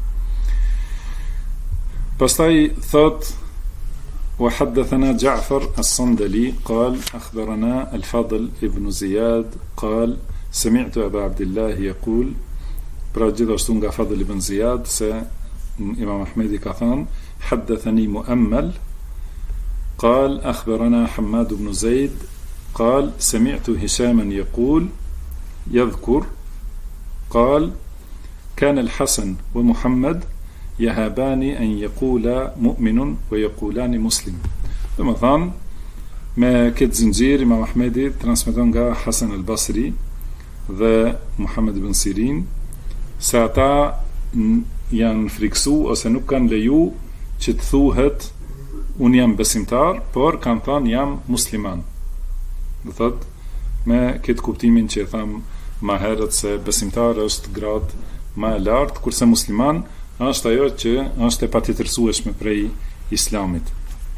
Pastaj thotë وحدثنا جعفر الصندلي قال أخبرنا الفضل ابن زياد قال سمعت أبا عبد الله يقول براجدشتو nga Fadl ibn Ziyad se Imam Ahmedi ka thënë حدثني مؤمل قال أخبرنا حماد بن زيد قال سمعت هشاما يقول يذكر قال كان الحسن ومحمد يهاباني أن يقول مؤمن ويقولان مسلم. Dhe më thanë, me këtë zinxhir Imam Ahmedi transmeton nga Hasan al-Basri dhe Muhammed ibn Sirin se ata janë friksu ose nuk kanë leju që të thuhet unë jam besimtar, por kanë thënë jam musliman. Dhe thot, me këtë kuptimin që e tham ma herët se besimtar është grad ma e lartë, kurse musliman është ajo që është e patjetërsueshme prej islamit.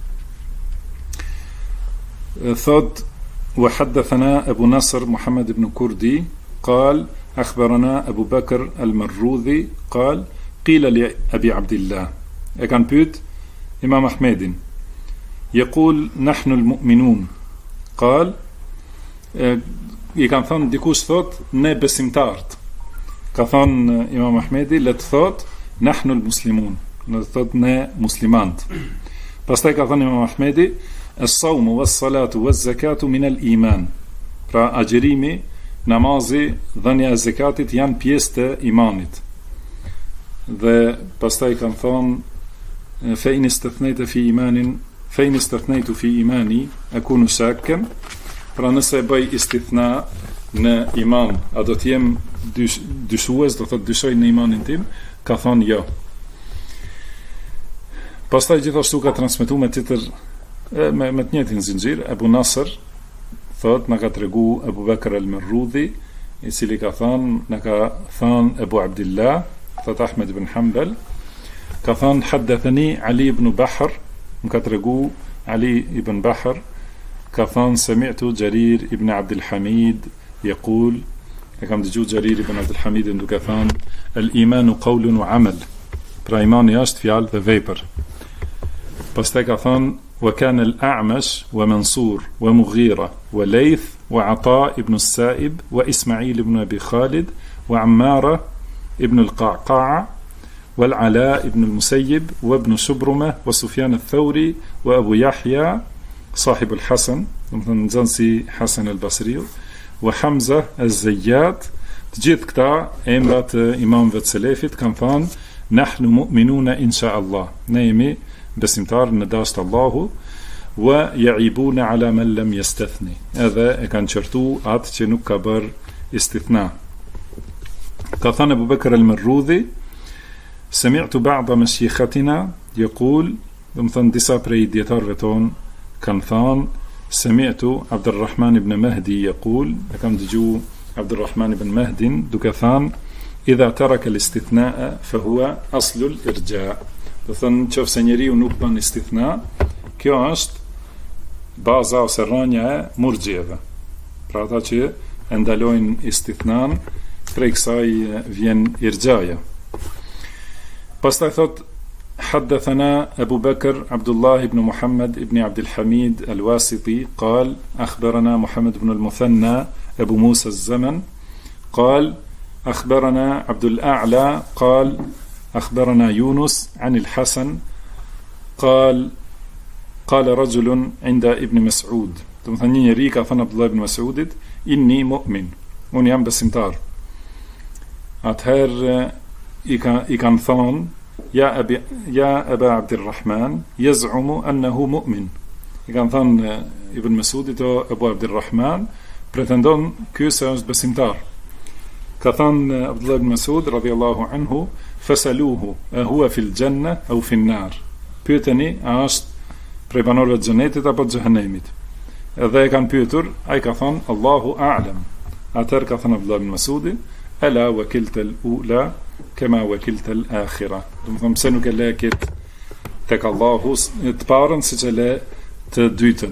Thot وحدثنا أبو نصر محمد بن كردي قال أخبرنا أبو بكر المروذي قال قيل لأبي عبد الله كان بيت إمام أحمد يقول نحن المؤمنون قال كان ثان ديكوش ثوت ne besimtart. Ka thënë Imam Ahmedi le të thot nahnu al-muslimun, në të thot ne muslimant. Pastaj ka thënë Imam Ahmedi as-sawmu was-salatu waz-zakatu min al-iman. Pra agjerimi, namazi, dhënia e zakatit janë pjesë të imanit. Dhe pastaj kanë thënë fa in istathnaytu fi imani akunu shakkan. Pra nëse bëj istithna në iman, a do të jem dyshues, do të dyshoj në imanin tim? Ka thonë jo. Pastaj gjithashtu ka transmetuar me tjetër me të njëjtin zinxhir Abu Nasr thot na ka tregu Abu Bakr al-Marrudhi, i cili ka thënë, na ka thënë Abu Abdillah, thot Ahmed ibn Hanbal, ka thënë haddathani Ali ibn Bahr, më ka tregu Ali ibn Bahr, ka thënë sami'tu Jarir ibn Abdul Hamid yaqul, e kam dëgju Jarir ibn Abdul Hamid duke thënë al-imanu qawlun wa amal, pra imani është fjalë dhe vepër. Pastaj ka thënë وكان الأعمش ومنصور ومغيرة وليث وعطاء ابن السائب وإسماعيل بن أبي خالد وعمارة ابن القعقاع والعلاء ابن المسيب وابن شبرمة وسفيان الثوري وأبو يحيى صاحب الحسن مثلا جنسي حسن البصري وحمزة الزيات تجيت كتا امرات إمام فاتسلافت كان ثان نحن مؤمنون إن شاء الله نيمي besimtar në dasht Allahu wa ya'ibuna ala man lam yastathni, edhe e kanë qertu atë që nuk ka bër istithna. Ka thënë Abu Bakr al-Marrudhi, sami'tu ba'da mashayikhatina yaqul, do të thënë disa prej dietarëve ton kanë thënë sami'tu Abdurrahman ibn Mahdi yaqul, e kam dëgju Abdurrahman ibn Mahdin duke thënë idha taraka al-istithna'a fa huwa aslu al-irja'. Do thënë nëse njeriu nuk bën istithna, kjo është baza ose rrënja e murxhieve. Pra ata që e ndalojnë istithnan, prej kësaj vjen irxhaja. Pastaj thot حدثنا أبو بكر عبد الله بن محمد بن عبد الحميد الواسطي قال أخبرنا محمد بن المثنى أبو موسى الزمن قال أخبرنا عبد الأعلى قال أخبرنا يونس عن الحسن قال قال رجل عند ابن مسعود تمثني ريكا فن عبد الله بن مسعود إني مؤمن ون يام بسمتار أتهر إكان ثان يا أبا عبد الرحمن يزعم أنه مؤمن إكان ثان ابن مسعود أبو عبد الرحمن pretendon كيسا بسمتار كثان عبد الله بن مسعود رضي الله عنه فسألوه أهو في الجنة أو في النار pyeteni a është prej banorëve të xhenetit apo të xhehenemit. Edhe e kanë pyetur, ai ka thënë Allahu a'lam. Atëherë ka thënë Abdullah ibn Mas'udi, ala wakilta al-ula kama wakilta al-akhirah. Do të thonë pse nuk e le kët tek Allahu të parën siç e le të dytën.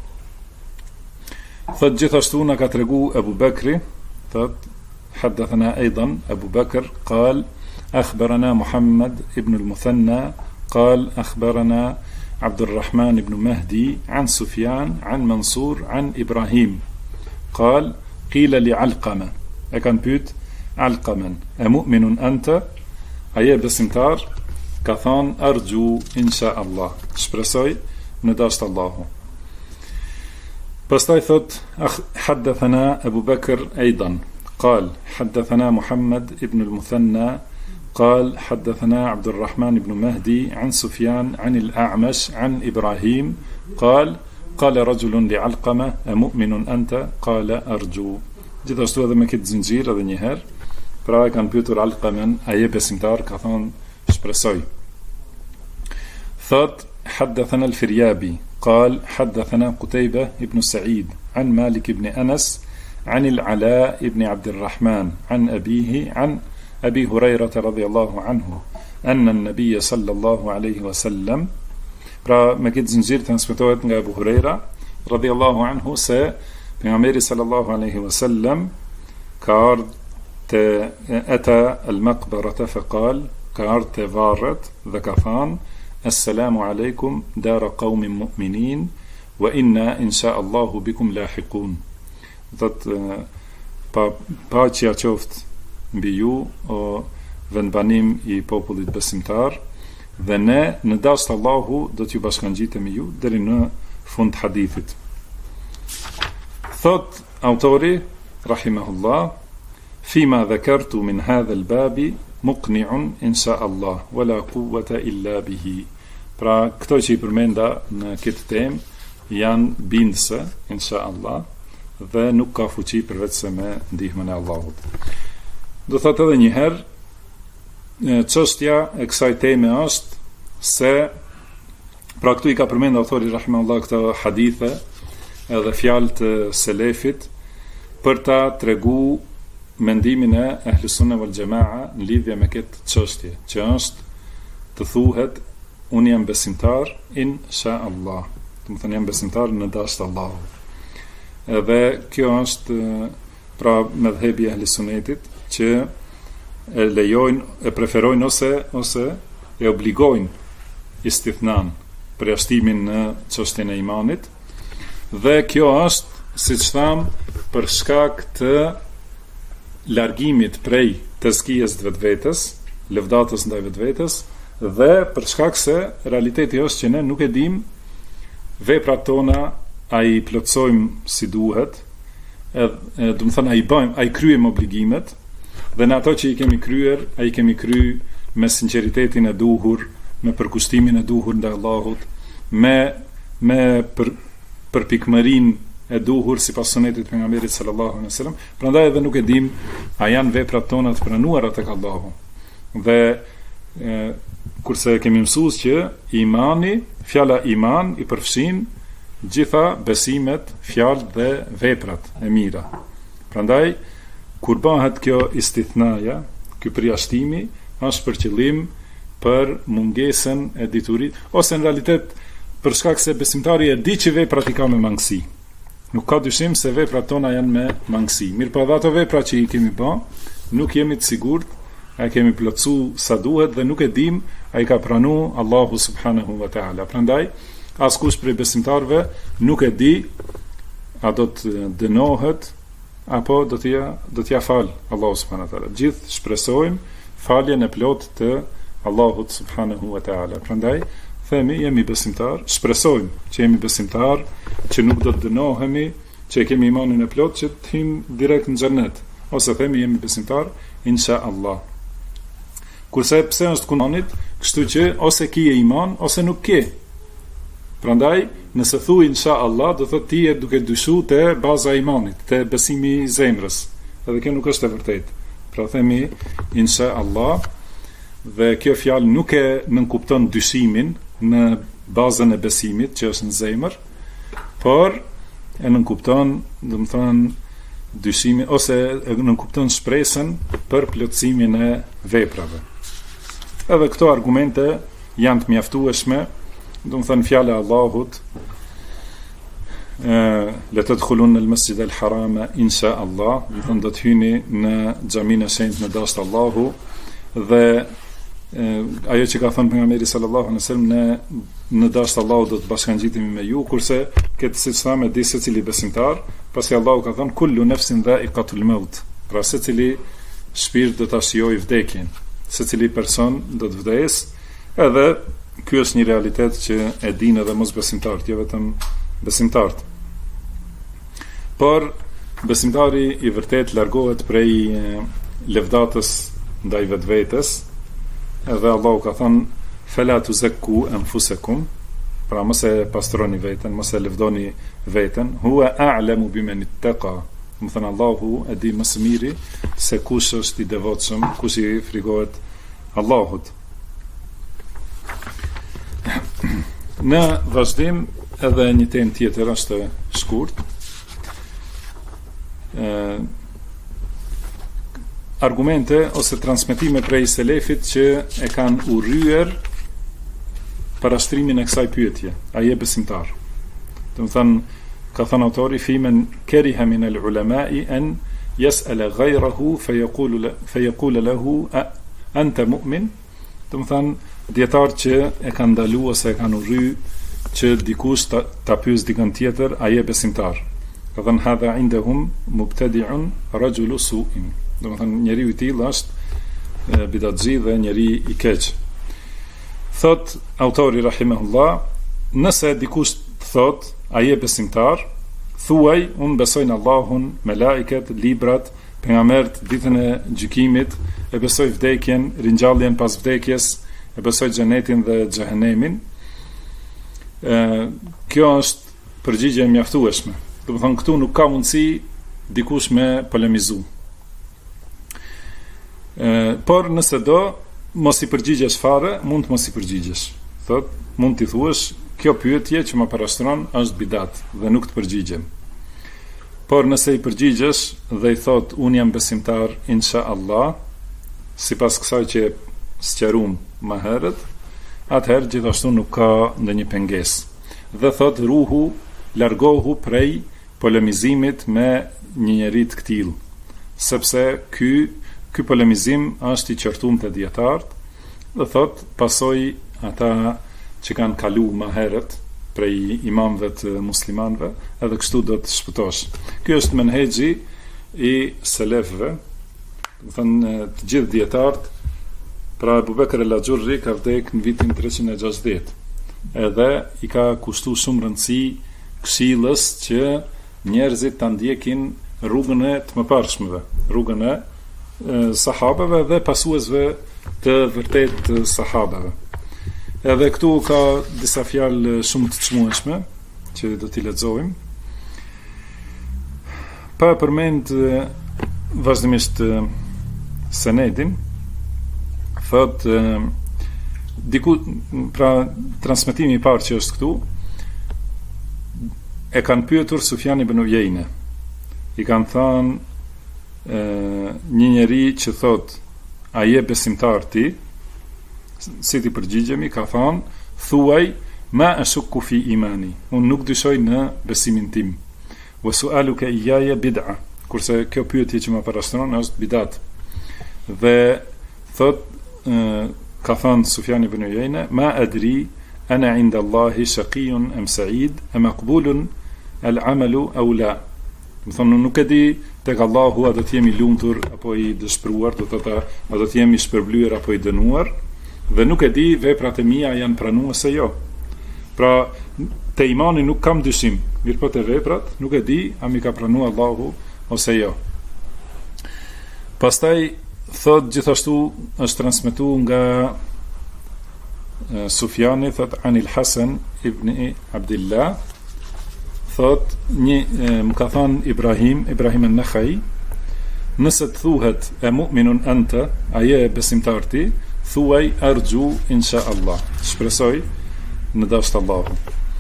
Thot gjithashtu na ka tregu Abu Bakri, thot حدثنا أيضا أبو بكر قال أخبرنا محمد ابن المثنى قال أخبرنا عبد الرحمن بن مهدي عن سفيان عن منصور عن إبراهيم قال قيل لعلقمة أكن بيت علقما أمؤمن أنت أيه بسمتار كثان أرجو إن شاء الله شبرسوي نداشت الله بستاي ثوت حدثنا أبو بكر أيضا قال حدثنا محمد ابن المثنى قال حدثنا عبد الرحمن بن مهدي عن سفيان عن الأعمش عن إبراهيم قال قال رجل لعلقمة أمؤمن أنت قال أرجو gjithashtu edhe me këtë zinxhir edhe një herë pra e kanë pyetur Alqamen a je besimtar ka thonë shpresoj thot حدثنا الفريابي قال حدثنا قتيبة ابن سعيد عن مالك بن أنس عن العلاء بن عبد الرحمن عن أبيه عن أبي هريرة رضي الله عنه أن النبي صلى الله عليه وسلم pra me këtë zinxhir transmetohet nga Abu Huraira radhiyallahu anhu se pejgamberi sallallahu alaihi wasallam ka ardhur te ata al-maqbarata faqal ka ardhur te varret dhe ka thënë assalamu alaykum dara qaumin mu'minin wa inna insha Allahu bikum lahiqun thot paqja qoftë mbi ju o vendbanim i popullit besimtar dhe ne në dasht Allahu do t'ju bashkangjitemi ju deri në fund hadithit. Thot autori rahimahullah fima dhakartu min hadha al-babi muqni'un insha Allah wala quwwata illa bihi. Pra këto që i përmenda në këtë temë janë bindëse insha Allah dhe nuk ka fuqi përveç se me ndihmën e Allahut. Do thot edhe një herë çështja e kësaj teme është se pra këtu i ka përmendur autori rahimahullah këto hadithe edhe fjalë të selefit për ta tregu mendimin e Ahlus Sunne wal Jamaa në lidhje me këtë çështje, që është të thuhet unë jam besimtar insha Allah. Do të thënë jam besimtar në dashur të Allahut. Edhe kjo është pra mëdhëbi e Ahlus Sunnetit që e lejojnë, e preferojnë ose e obligojnë istithnan për jashtimin në çështjen e imanit. Dhe kjo është, siç tham, për shkak të largimit prej tezkijës të vetvetes, lëvdatës ndaj vetvetes, dhe për shkak se realiteti është që ne nuk e dim veprat tona a i plotësojmë si duhet, do të thënë a i kryejmë obligimet, dhe në ato që i kemi kryer, a i kemi kry me sinqeritetin e duhur, me përkushtimin e duhur ndaj Allahut, me përpikmërinë e duhur sipas sunetit pejgamberit sallallahu alaihi wasallam. Prandaj edhe nuk e dim a janë veprat tona të pranuara tek Allahu. Dhe kurse kemi mësuar që imani, fjala iman i përfshin gjitha besimet, fjalët dhe veprat e mira. Prandaj kur bëhet kjo istithnaja, ky përjashtimi është për qëllim për mungesën e diturit, ose në realitet për shkak se besimtari e di që veprat i ka me mangësi. Nuk ka dyshim se veprat tona janë me mangësi. Mirë po edhe ato vepra që i kemi bë, nuk jemi të sigurt a kemi plotsu sa duhet dhe nuk e dim a i ka pranu Allahu subhanahu wa ta'ala. Prandaj, askush prej besimtarve nuk e di a do të dënohet apo do t'ja fal Allahu subhanahu wa ta'ala. Gjithë shpresojmë faljen e plot të Allahut subhanahu wa ta'ala. Prandaj, themi jemi besimtar, shpresojmë që jemi besimtar, që nuk do të dënohemi, që kemi imanin e plot, që të hym direkt në xhennet, ose themi jemi besimtar insha Allah. Kurse pse është kunonit, kështu që ose ki e iman ose nuk ke. Prandaj, nëse thuaj insha Allah, do thotë ti je duke dyshu te baza e imanit, te besimi i zemrës. Edhe kjo nuk është e vërtetë. Pra themi insha Allah, dhe kjo fjalë nuk e nënkupton dyshimin në bazën e besimit që është në zemër, por e nënkupton, do të thonë, dyshimin ose e nënkupton shpresën për plotësimin e veprave. Edhe këto argumente janë të mjaftueshme, do të thënë fjala e Allahut, la tadkhulun al-masjid al-haram insha Allah, do të thënë do të hyni në xhamin e shenjtë në dashur të Allahu, dhe ajo që ka thënë pejgamberi sallallahu alaihi wasallam, në dashur të Allahut do të bashkangjitemi me ju, kurse këtë siç thamë di secili besimtar, pasi Allahu ka thënë kullu nafsin dha'iqatul maut, pra secili shpirt do ta shijojë vdekjen, secili person do të vdesë, edhe ky është një realitet që e dinë edhe mosbesimtarët, jo vetëm besimtarët. Por besimtari i vërtet largohet prej lëvdatës ndaj vetvetes, edhe Allahu ka thënë fela tuzakku anfusakum, pra mos e pastroni veten, mos e lëvdoni veten, huwa a'lamu biman ittaqa. Më thënë Allahu e di më së miri se kush është i devotshëm, kush i frikohet Allahut. Në vazhdim edhe një temë tjetër është shkurt. Argumente ose transmetime prej selefit që e kanë urryer parashtrimin e kësaj pyetje. Ai e besimtar. Do të thënë, ka thënë autori fimen keriha min al-ulama'i an yas'ala ghayrahu fayaqulu lahu anta mu'min. Do të thënë dietar që e kanë ndaluar ose e kanë urryer që dikush ta pyes dikën tjetër, ai e besimtar. Ka thënë hadha indahum mubtadi'un rajulu su'in. Do të thënë njeriu i tillë është bidatxhi dhe njeri i keq. Thot autori rahimahullah, nëse dikush thot ai e besimtar, thuaj unë besoj në Allahun, melaiket, librat, pejgamberët, ditën e gjykimit, e besoj vdekjen, ringjalljen pas vdekjes, e besoj xhenetin dhe xhehenemin. Kjo është përgjigje e mjaftueshme. Do të thënë këtu nuk ka mundësi dikush me polemizu. Por nëse do mos i përgjigjesh fare, mund të mos i përgjigjesh. Thot, mund t'i thuash kjo pyetje që më parashtron është bidat dhe nuk të përgjigjem. Por nëse i përgjigjesh dhe i thot unë jam besimtar insha Allah, sipas kësaj që sqaruam më herët, atëherë gjithashtu nuk ka ndonjë pengesë. Dhe thot ruhu, largohu prej polemizimit me një njeri të këtill, sepse ky polemizim është i qortuar te dietarët, dhe thot pasoi ata që kanë kalu më herët prej imamëve të muslimanëve, edhe kështu do të shpëtosh. Ky është menhexhi i selefëve, do të thënë të gjithë dietarët. Pra Abu Bekr el-Ajurri ka vdekur në vitin 360. Edhe i ka kushtuar shumë rëndësi këshillës që njerëzit ta ndjekin rrugën e të mëparshmëve, rrugën e sahabeve dhe pasuesve të vërtet të sahabeve. Edhe këtu ka disa fjalë shumë të çmueshme që do t'i lexojmë. Pa përmend vazhdimisht senedin, thot pra transmetimi i parë që është këtu, e kanë pyetur Sufjan ibn Uyeyne. I kanë thënë një njeri që thot a je besimtar ti? Si ti përgjigjemi, ka thënë thuaj ma ashukku fi imani, unë nuk dyshoj në besimin tim, wa su'aluka iyaya bid'a, kurse kjo pyetje që më parashtron është bidat. Dhe thot ka thënë Sufjan ibn Uyeyne ma adri ana inda Allahi shaqiyun am sa'id am maqbulun al-amalu aw la. Më thonë nuk e di tek Allahu a do të jemi lumtur apo i dëshpëruar, do të thotë a do të jemi shpërblyer apo i dënuar, dhe nuk e di veprat e mia janë pranuar ose jo. Pra te imani nuk kam dyshim, mirë po te veprat nuk e di a mi ka pranuar Allahu ose jo. Pastaj thot gjithashtu është transmetuar nga Sufjani, thot anil Hasan ibn Abdullah, thot më ka thënë Ibrahim an-Nakhai, nëse të thuhet e mu'minun anta, a je besimtar ti, thuaj arju insha Allah, shpresoj në dasht Allahu.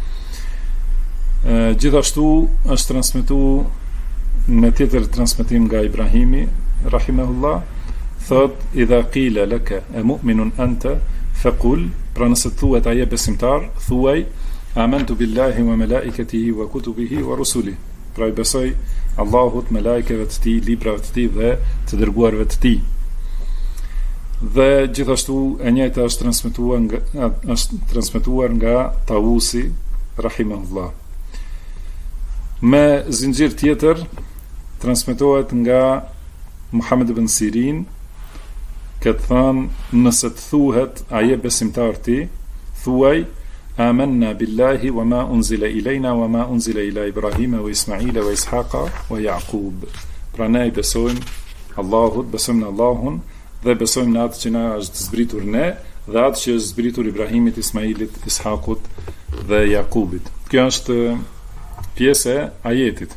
Gjithashtu është transmetuar në tjetër transmetim nga Ibrahimi rahimahullah, thot idha qila laka e mu'minun anta faqul, pra nëse thuhet a je besimtar, thuaj amantu billahi wa malaikatihi wa kutubihi wa rusulihi, pra i besoj Allahut, melajkeve të tij, librave të tij dhe të dërguarve të tij. Dhe gjithashtu e njëjta është transmetuar nga Tawusi rahimahullah. Me zinxhir tjetër transmetohet nga Muhammed ibn Sirin, këtë thënë nëse të thuhet a je besimtar ti, thuaj amanna billahi wa ma unzila ilajna wa ma unzila ila Ibrahima wa Ismaila wa Ishaqa wa Yaqub. Pra ne i besojmë Allahut, besojmë në Allahun dhe besojmë në atë që na është zbritur ne dhe atë që është zbritur Ibrahimit, Ismailit, Ishakut dhe Jakubit. Kjo është pjesë e ajetit.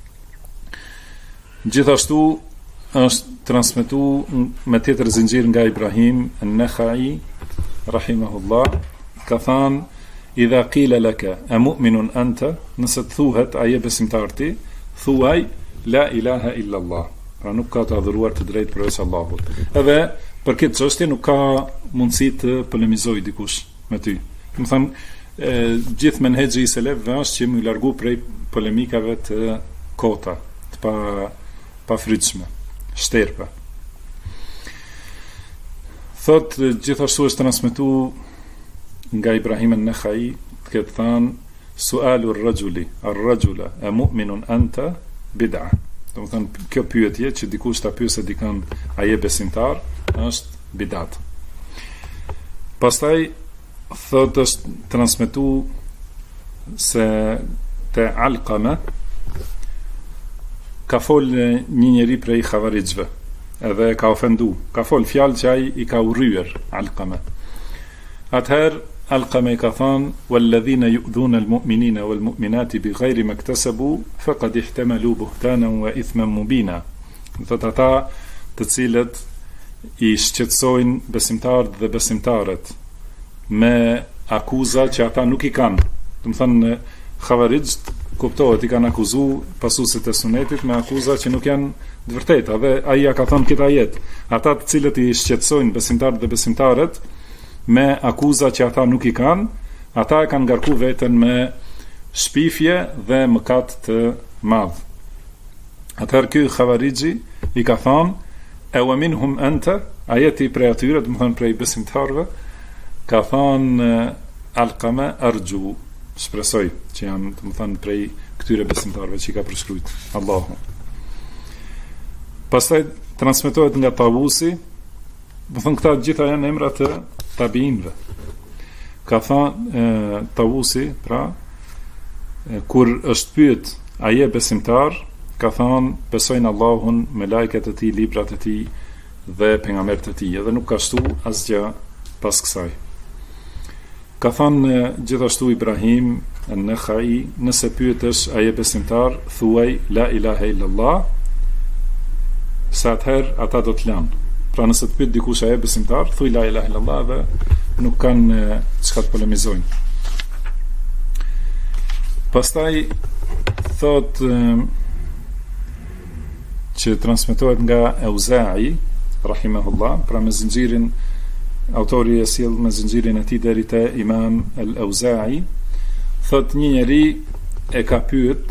Gjithashtu është transmetuar me tjetër zinxhir nga Ibrahim an-Nakhai rahimahullah, ka thënë idha qila laka a mu'minun anta, nëse të thuhet a je besimtar ti, thuaj la ilaha illa Allah, pra nuk ka të adhuruar të drejtë përveç Allahut. Edhe për këtë çështje nuk ka mundësi të polemizoj dikush me ty. Do të thënë gjithë menhexhi i selefëve është që më largu prej polemikave të kota, të pafrytshme, shterpa. Thot gjithashtu është transmetuar nga Ibrahim an-Nakhai, këtë thënë sualu ar-rajula a mu'minun anta bid'a. Do të thënë kjo pyetje që dikush ta pyesë dikën a je besimtar është bidat. Pastaj thotë është transmetuar se te Alqama ka fol një njeri prej Khawarijve, edhe ka ofendu, ka fol fjalë që ai i ka urryer Alqama. Atëherë Alqama i ka thënë walladhina yu'dhuna al-mu'minina wal-mu'minati bighayri ma iktasabu faqad ihtamalu buhtanan wa ithman mubina. Thotë ata të cilët i shqetësojnë besimtarët dhe besimtarët me akuza që ata nuk i kanë. Do të thënë Xhavarixht kuptohet i kanë akuzu pasuesit e sunetit me akuza që nuk janë të vërteta, dhe ai ja ka thënë këtë ajet. Ata të cilët i shqetësojnë besimtarët dhe besimtarët me akuza që ata nuk i kanë, ata e kanë ngarku veten me shpifje dhe mëkat të madh. Atëherë ky Xhavarixhi i ka thënë e wa minhum anta, ajeti prej atyre, do të thënë prej besimtarëve, ka thënë Alqama arju, shpresoj që janë, do të thënë prej këtyre besimtarëve që i ka përshkruajt Allahu. Pastaj transmetohet nga Tabusi, do thënë këta gjitha janë emra të tabiinëve. Ka thënë Tabusi, pra kur është pyet a je besimtar, ka thënë besojnë Allahun, me lajket e tij, librat e tij dhe pejgamberët e tij, edhe nuk ka shtu asgjë pas kësaj. Ka thënë gjithashtu Ibrahim an-Nakhai, nëse pyetesh a je besimtar, thuaj la ilaha illallah, sa atëherë ata do të lanë. Pra nëse të pyet dikush a je besimtar, thuaj la ilaha illallah dhe nuk kanë çka të polemizojnë. Pastaj thot që transmetohet nga Auza'i rahimahullah, pra me zinxhirin, autori e sjell me zinxhirin e tij deri te Imam al-Auza'i, thot një njeri e ka pyet,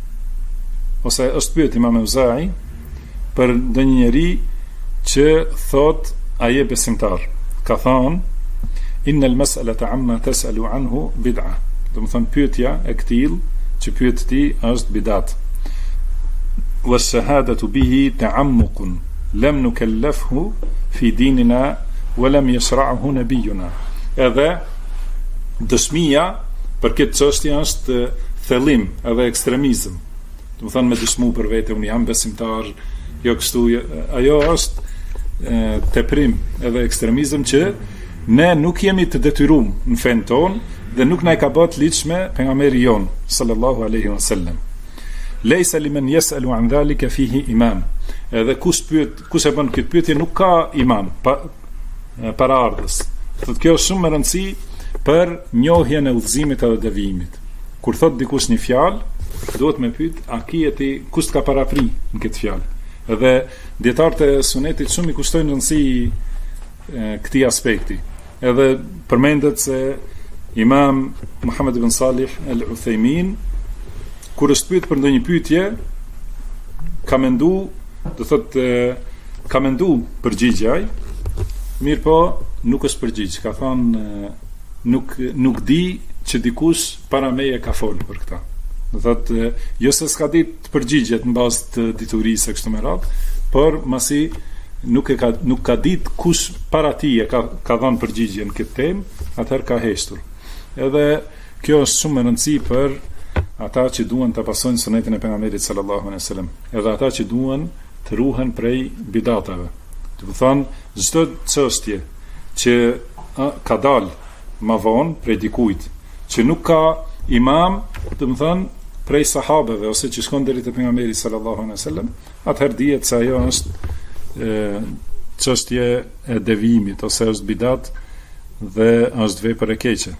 ose është pyet Imam Auza'i për ndonjë njeri që thot a je besimtar. Ka thënë inna al-mas'alata amma tas'alu anhu bid'a. Do të thonë pyetja e këtill që pyet ti është bidat. Wa shahadatu bihi ta'ammuqun lam nukallafhu fi dinina wa lam yashra'hu nabiyuna. Edhe dëshmia për këtë çështje është thellim edhe ekstremizëm. Do të thonë me dëshmu për vete unë jam besimtar, jo kështu, ajo është teprim edhe ekstremizëm që ne nuk jemi të detyruar në fen ton dhe nuk na e ka bët ligjshme pejgamberi jon sallallahu alaihi wasallam. Leysa liman yasalu an dhalika fihi imam. Edhe kush e bën këtë pyetje nuk ka imam para ardhës. Thotë kjo është shumë e rëndësishme për njohjen e udhëzimit edhe devijimit. Kur thot dikush një fjalë, duhet me pyet a kieti kush ka parapri në këtë fjalë. Edhe dietarët e sunetit shumë i kushtojnë rëndësi këtij aspekti. Edhe përmendet se Imam Muhammad ibn Salih al-Uthaymin, kur është pyet për ndonjë pyetje, ka mendu, do thotë ka mendu përgjigjaj, mirë po nuk është përgjigj, ka thonë nuk di që dikush para meje ka folë për këta. Do thotë jo se s'ka ditë përgjigjet në bazë të diturisë e kështu me radhë, por masi nuk ka ditë kush para tij ka dhënë përgjigje në këtë temë, atëherë ka heshtur. Edhe kjo është shumë e rëndësishme për ata që duan të pasojnë sunetin e pejgamberit sallallahu alaihi wasallam, edhe ata që duan të ruhen prej bidatave. Do të thonë çdo çështje që ka dalë më vonë prej dikujt që nuk ka imam, do të thonë prej sahabeve ose që shkon deri te pejgamberi sallallahu alaihi wasallam, atëherë dihet se ajo është çështje e devijimit ose është bidat dhe është vepër e keqe.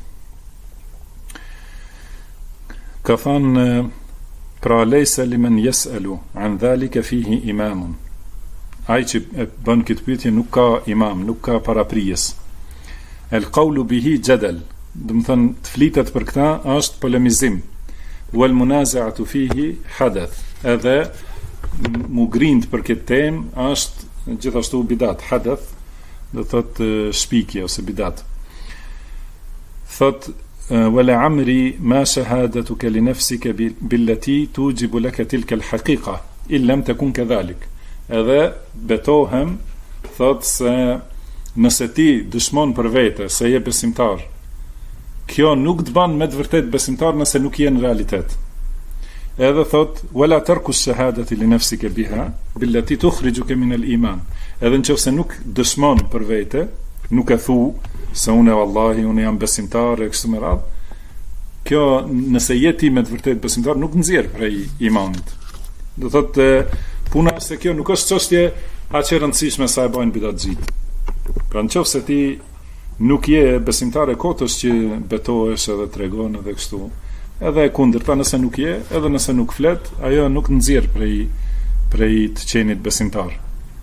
Ka thënë pra leysa liman yasalu an dhalika fihi imamun. Ai që bën këtë pyetje nuk ka imam, nuk ka paraprijes. El qawlu bihi jadal, do të thënë të flitet për këtë është polemizim. Wal munaza'atu fihi hadath. Edhe mu grind për këtë temë është gjithashtu bidat. Hadath do thotë shpikje ose bidat. Thot wala amri ma shahadatuka li nafsika billati tujibu laka tilka alhaqiqa illa lam takun kadhalik. Edhe betohem, thot se nëse ti dëshmon për vete se je besimtar, kjo nuk të ban me të vërtet besimtar nëse nuk je në realitet. Edhe thot wala tarku shahadati li nafsika biha billati tukhrijuka min al-iman. Edhe nëse nuk dëshmon për vete, nuk e thu se unë vallahi unë jam besimtar e kështu me radhë, kjo nëse je ti me të vërtet besimtar nuk nxjerr prej imanit. Do thotë puna se kjo nuk është çështje aq e rëndësishme sa e bajnë bidatxhit. Pra nëse ti nuk je besimtar e kotës që betohesh edhe tregon edhe kështu. Edhe kundërta, nëse nuk je, edhe nëse nuk flet, ajo nuk nxjerr prej të qenit besimtar.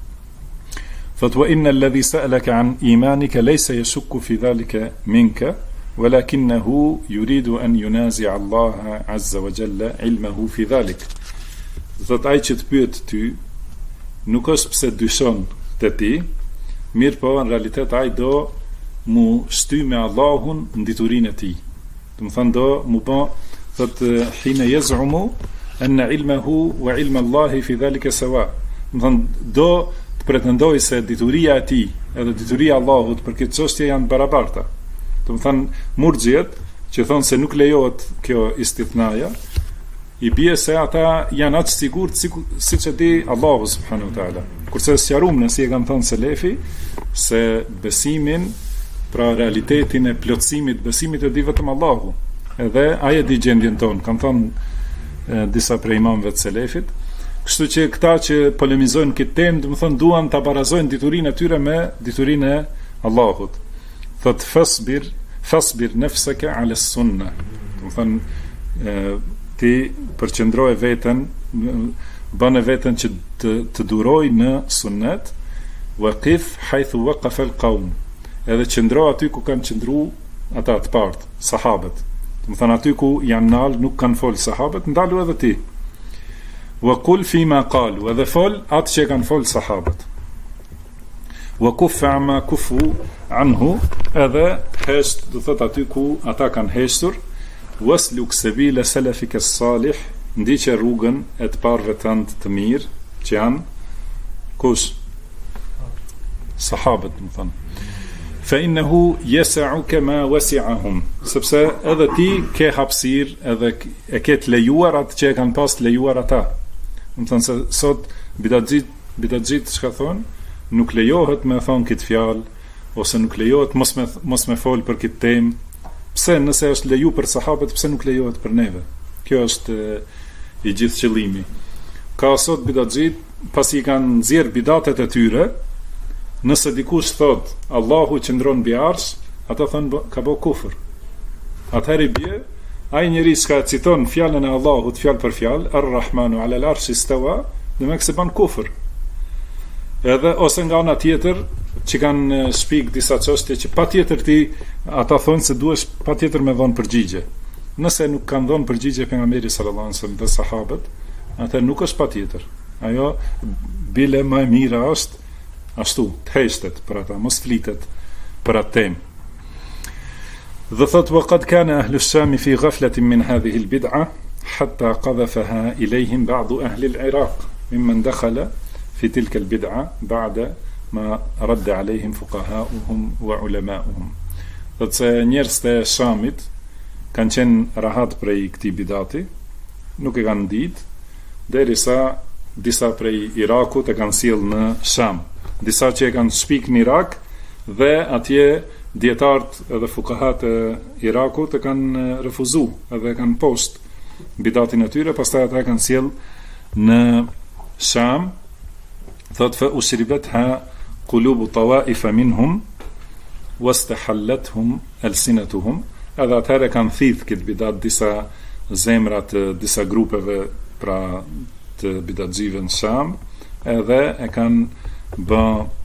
Thot wa inna alladhi sa'alaka an imanika laysa yashukku fi dhalika minka walakinahu yuridu an yunazi'a Allah azza wa jalla ilmahu fi dhalik. Thot ai që të pyet ty nuk është pse dyshon te ti, mirë po në realitet ai do mu shty me Allahun në diturinë e tij. Do të thonë do mu bë thot hina yaz'umu anna ilmahu wa ilma Allah fi dhalika sawa. Do të thonë do të pretendoj se dituria e tij edhe dituria e Allahut për këtë çështje janë barabarta. Do të thonë murxhiet që thonë se nuk lejohet kjo istithnaja, i bie se ata janë atë sigurt siç e di Allahu subhanahu wa taala. Kurse sqarum nëse e kanë thënë selefi se besimin, pra realitetin e plotësimit besimit e di vetëm Allahu. Edhe ai e di gjendjen tonë, kanë thënë disa prej imamëve të selefit. Kështu që këta që polemizojnë këtë temë, do të thonë duan ta barazojnë diturinë e tyre me diturinë e Allahut. Thot fasbir nafsaka ala sunna. Do të thonë ti përqendroje veten, bane veten që të duroj në sunnet, waqif haythu waqafa al-qawm. Edhe qëndro aty ku kanë qëndru ata të partë, sahabët. Do të thonë aty ku janë nal, nuk kanë fol sahabët, ndalu edhe ti. Wa qul fi ma qalu, edhe fol atë që kanë fol sahabët. Wa kuffa ma kufu anhu, edhe hesht, do thot aty ku ata kanë heshtur. Wasluk sabila salafika as-salih, ndiqe rrugën e të parëve tënd të mirë, që janë kush? Sahabët, më thënë. Fa innahu yas'uka ma wasi'ahum, sepse edhe ti ke hapësirë, edhe e ke të lejuar atë që e kanë pas të lejuar ata. Më thënë se sot bidatxhit çka thonë, nuk lejohet me thonë këtë fjalë, ose nuk lejohet mos me fol për këtë temë. Pse nëse është leju për sahabët, pse nuk lejohet për neve? Kjo është i gjithë qëllimi. Ka sot bidatxhit, pasi kanë nxjerr bidatet e tyre, nëse dikush thot Allahu qëndron mbi arsh, ata thonë ka bë kufër. Atëherë bie ai njeri që citon fjalën e Allahut fjalë për fjalë, Ar-Rahmanu 'ala al-'arshi istawa, do të thotë se bën kufër. Edhe ose nga ana tjetër që kanë shpik disa çështje që patjetër ata thonë se duhesh patjetër me dhënë përgjigje. Nëse nuk kanë dhënë përgjigje pejgamberi sallallahu alajhi wasallam dhe sahabët, atë nuk është patjetër. Ajo bile më e mira është ashtu, të heshtet për ata, mos flitet për atë temë. Dhe thot waqad kana ahlu ash-Sham fi ghaflatin min hadhihi al-bid'a hatta qadhafaha ilayhim ba'd ahli al-Iraq mimman dakhala fi tilka al-bid'a ba'da ma radda alejhim fuqahauhum wa ulamauhum. Dhe se njerëzit e Shamit kanë qenë rahat prej këtij bidati, nuk e kanë ditë, derisa disa prej Irakut e kanë sjell në Sham, disa që e kanë shpik në Irak, dhe atje dietarët edhe fuqahat e Irakut e kanë refuzuar edhe kanë post bidatin e tyre, pastaj ata e kanë sjell në Sham. Thot fa usribatha qulubu tawaifa minhum wastahallathum alsinatuhum, edhe atëherë kanë thith këtë bidat disa zemrat disa grupeve pra të bidatxhive në Sham, edhe e kanë bë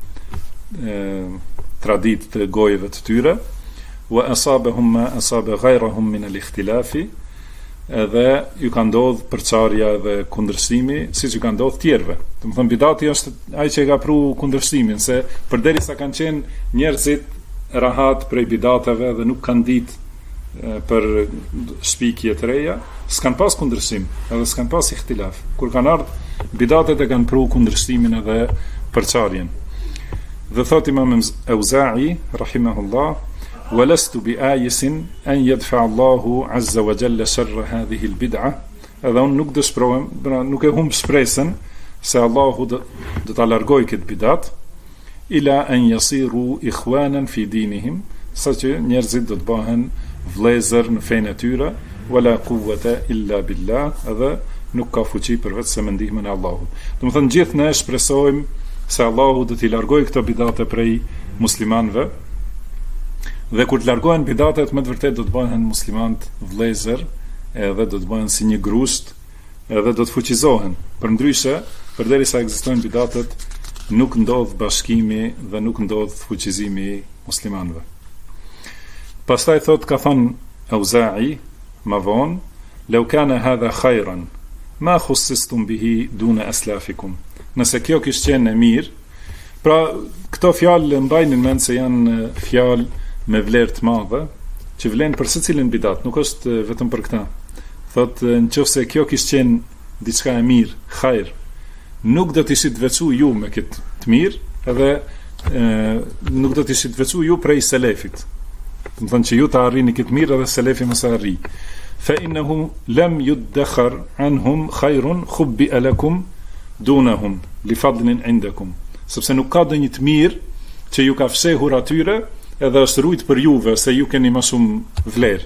tradit të gojëve të tyre, wa asabahum ma asaba ghayrahum min al-ikhtilafi, edhe ju ka ndodh përçarja dhe kundërshtimi siç ju ka ndodh tjerëve. Do të thonë bidati është ai që e ka pru kundërshtimin, se përderisa kanë qenë njerëzit rahat prej bidateve dhe nuk kanë ditë për shpikje të reja, s'kan pas kundërshtim, edhe s'kan pas ihtilaf. Kur kanë ardhur bidatet e kanë pru kundërshtimin edhe përçarjen. Dhe thot Imam Auza'i rahimahullah, ولست بآيس أن يدفع الله عز وجل شر هذه البدعة. Edhe unë nuk dëshpërohem, nuk e humb shpresën se Allahu do ta largoj këtë bidat, ila an yasiru ikhwanan fi dinihim, saqë njerëzit do të bëhen vëllezër në fenë e tyre, wala quwwata illa billah, edhe nuk ka fuqi përveç se me ndihmën e Allahut. Do të thonë gjithë ne shpresojmë se Allahu do t'i largoj këto bidate prej muslimanëve. Dhe kur të largohen bidatet, me të vërtet do të bëhen muslimanët vëllezër, edhe do të bëhen si një grusht, edhe do të fuqizohen. Përndryshe, përderisa ekzistojnë bidatet, nuk ndodh bashkimi dhe nuk ndodh fuqizimi i muslimanëve. Pastaj thot, ka thënë Auza'i ma vonë, "Law kana hadha khayran, ma khussistum bihi duna aslafikum." Nëse kjo kishte qenë e mirë, pra këto fjalë mbajnë në mend se janë fjalë me vlerë të madhe, që vlen për secilin bidat, nuk është vetëm për këtë. Thotë, nëse kjo kishte qenë diçka e mirë, khajr, nuk do të ishit veçu ju me këtë të mirë, edhe nuk do të ishit veçu ju prej selefit. Do të thonë që ju të arrini këtë mirë edhe selefi mos e arri. Fa innahum lam yuddakhar anhum khayrun khubbi'a lakum dunahum li fadlin indakum. Sepse nuk ka ndonjë të mirë që ju ka fshehur atyre edhe është rujt për juve se ju keni më shumë vlerë.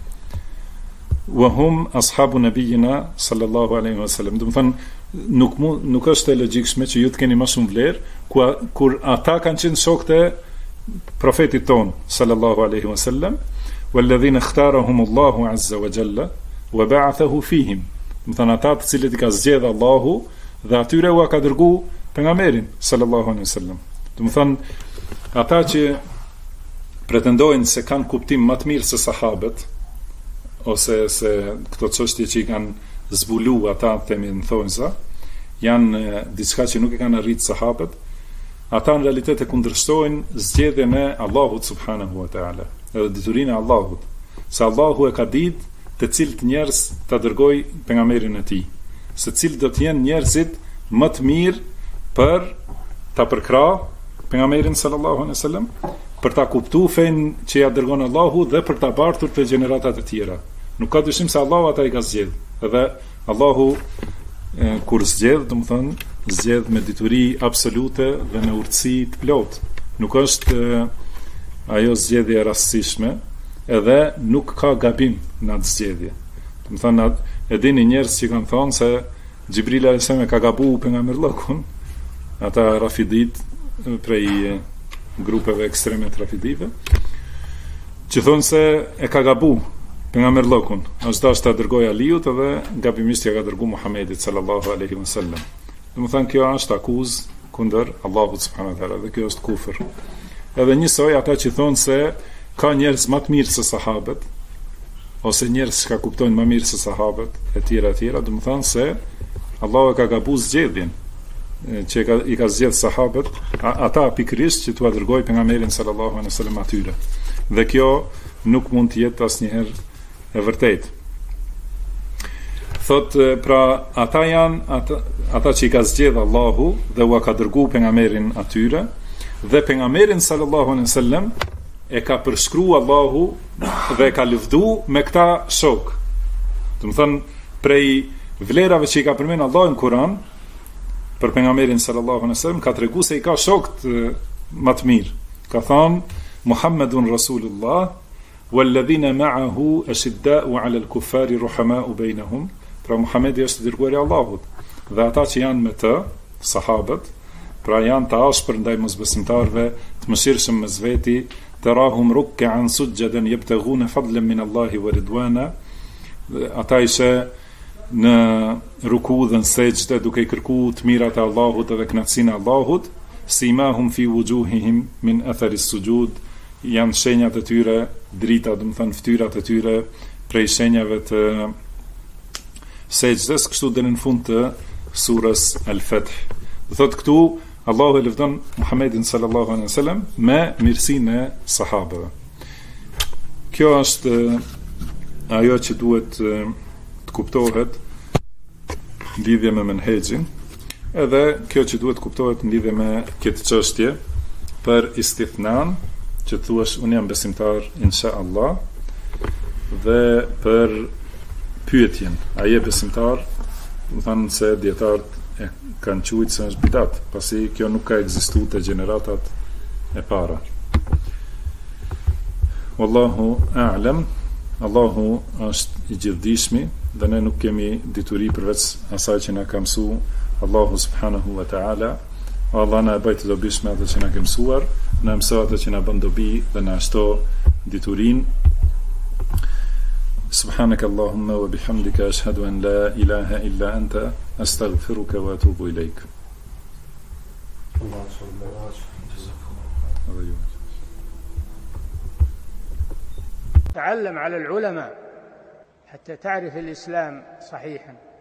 Wa hum ashabu nabiyina sallallahu alaihi wasallam. Do të thonë nuk është e logjikshme që ju të keni më shumë vlerë kur ata kanë qenë shokët e profetit ton sallallahu alaihi wasallam, walladhina ikhtarahum Allahu azza wa jalla wa ba'athahu fihim. Do të thonë ata të cilët i ka zgjedhur Allahu dhe atyre u ka dërguar pejgamberin sallallahu alaihi wasallam. Do të thonë ata që pretendojnë se kanë kuptim më të mirë se sahabët, ose se këto çështje që i kanë zbulu ata themi në thonjza, janë diçka që nuk e kanë arritë sahabët, ata në realitet e kundërshtojnë zgjedhjen e Allahut subhanahu wa taala, edhe diturinë e Allahut, se Allahu e ka ditë të cilët njerëz ta dërgoj pejgamberin e tij, se cilët do të jenë njerëzit më të mirë për ta përkrah pejgamberin sallallahu alaihi wasallam, për ta kuptuar fen që ja dërgon Allahu dhe për ta bartur të gjeneratat e tjera. Nuk ka dyshim se Allahu ata i ka zgjedh. Edhe Allahu kur zgjedh, do të thonë, zgjedh me dituri absolute dhe me urtësi të plotë. Nuk është ajo zgjedhje e rastësishme, edhe nuk ka gabim në atë zgjedhje. Do të thonë, e dini njerëz që kanë thonë se Xhibril alayhis salam ka gabuar pejgamberllokun, ata rafidit prej grupeve ekstreme të rafidive, që thonë se e ka gabu pejgamberllokun, është dashur ta dërgojë Aliut edhe gabimisht ja ka dërguar Muhamedit sallallahu alaihi wasallam. Domethënë kjo është akuzë kundër Allahut subhanahu wa taala dhe kjo është kufër. Edhe njësoj ata që thonë se ka njerëz më të mirë se sahabët, ose njerëz që kuptojnë më mirë se sahabët, e tjera, domethënë se Allahu e ka gabuar zgjedhjen që i ka zgjedh sahabët, ata pikërisht që t'ua dërgoi pejgamberin sallallahu alaihi wasallam atyre. Dhe kjo nuk mund të jetë asnjëherë e vërtetë. Thot, pra ata janë ata që i ka zgjedh Allahu dhe u ka dërguar pejgamberin atyre, dhe pejgamberin sallallahu alaihi wasallam e ka përshkruar Allahu dhe e ka lëvdu me këta shok. Do të thonë, prej vlerave që i ka përmendur Allahu në Kur'an për pejgamberin sallallahu alaihi wasallam, ka treguar se i ka shokët më të mirë. Ka thënë Muhammedun Rasulullah walladhina ma'ahu ashidda'u 'ala al-kuffari ruhama'u bainahum. Pra Muhamedi është dërguari i Allahut dhe ata që janë me të, sahabët, pra janë të ashpër ndaj mosbesimtarëve, të mëshirshëm mes veti, tarahum ruk'an sujjadan yabtaghuna fadlan min Allahi wa ridwana. Ata ishe në ruku dhe në sejdë duke i kërkuar të mirat e Allahut dhe kënaqësinë e Allahut, simahum fi wujuhihim min athari sujud, janë shenjat e tyre, drita, do të thënë fytyrat e tyre prej shenjave të sejdës, kështu deri në fund të surës Al-Fath. Do thotë këtu Allahu e lëvdon Muhammedin sallallahu alaihi wasallam me mirësinë e sahabëve. Kjo është ajo që duhet të kuptohet në lidhje me menhexhin, edhe kjo që duhet kuptohet në lidhje me këtë çështje për istithnan, që thuash unë jam besimtar insha Allah, dhe për pyetjen a je besimtar, do thënë se dietarët e kanë quajtur se është bidat, pasi kjo nuk ka ekzistuar te gjeneratat e para. Wallahu a'lam. Allahu është i gjithdijshmi dhe ne nuk kemi dituri përveç asaj që na ka mësuar Allahu subhanahu wa ta'ala. Allah na e bëjë të dobishme atë që na ka mësuar, na mëso atë që na bën dobi dhe na shto diturin. Subhanak Allahumma wa bihamdika ashhadu an la ilaha illa anta astaghfiruka wa atubu ilaik. تعلم على العلماء حتى تعرف الإسلام صحيحا.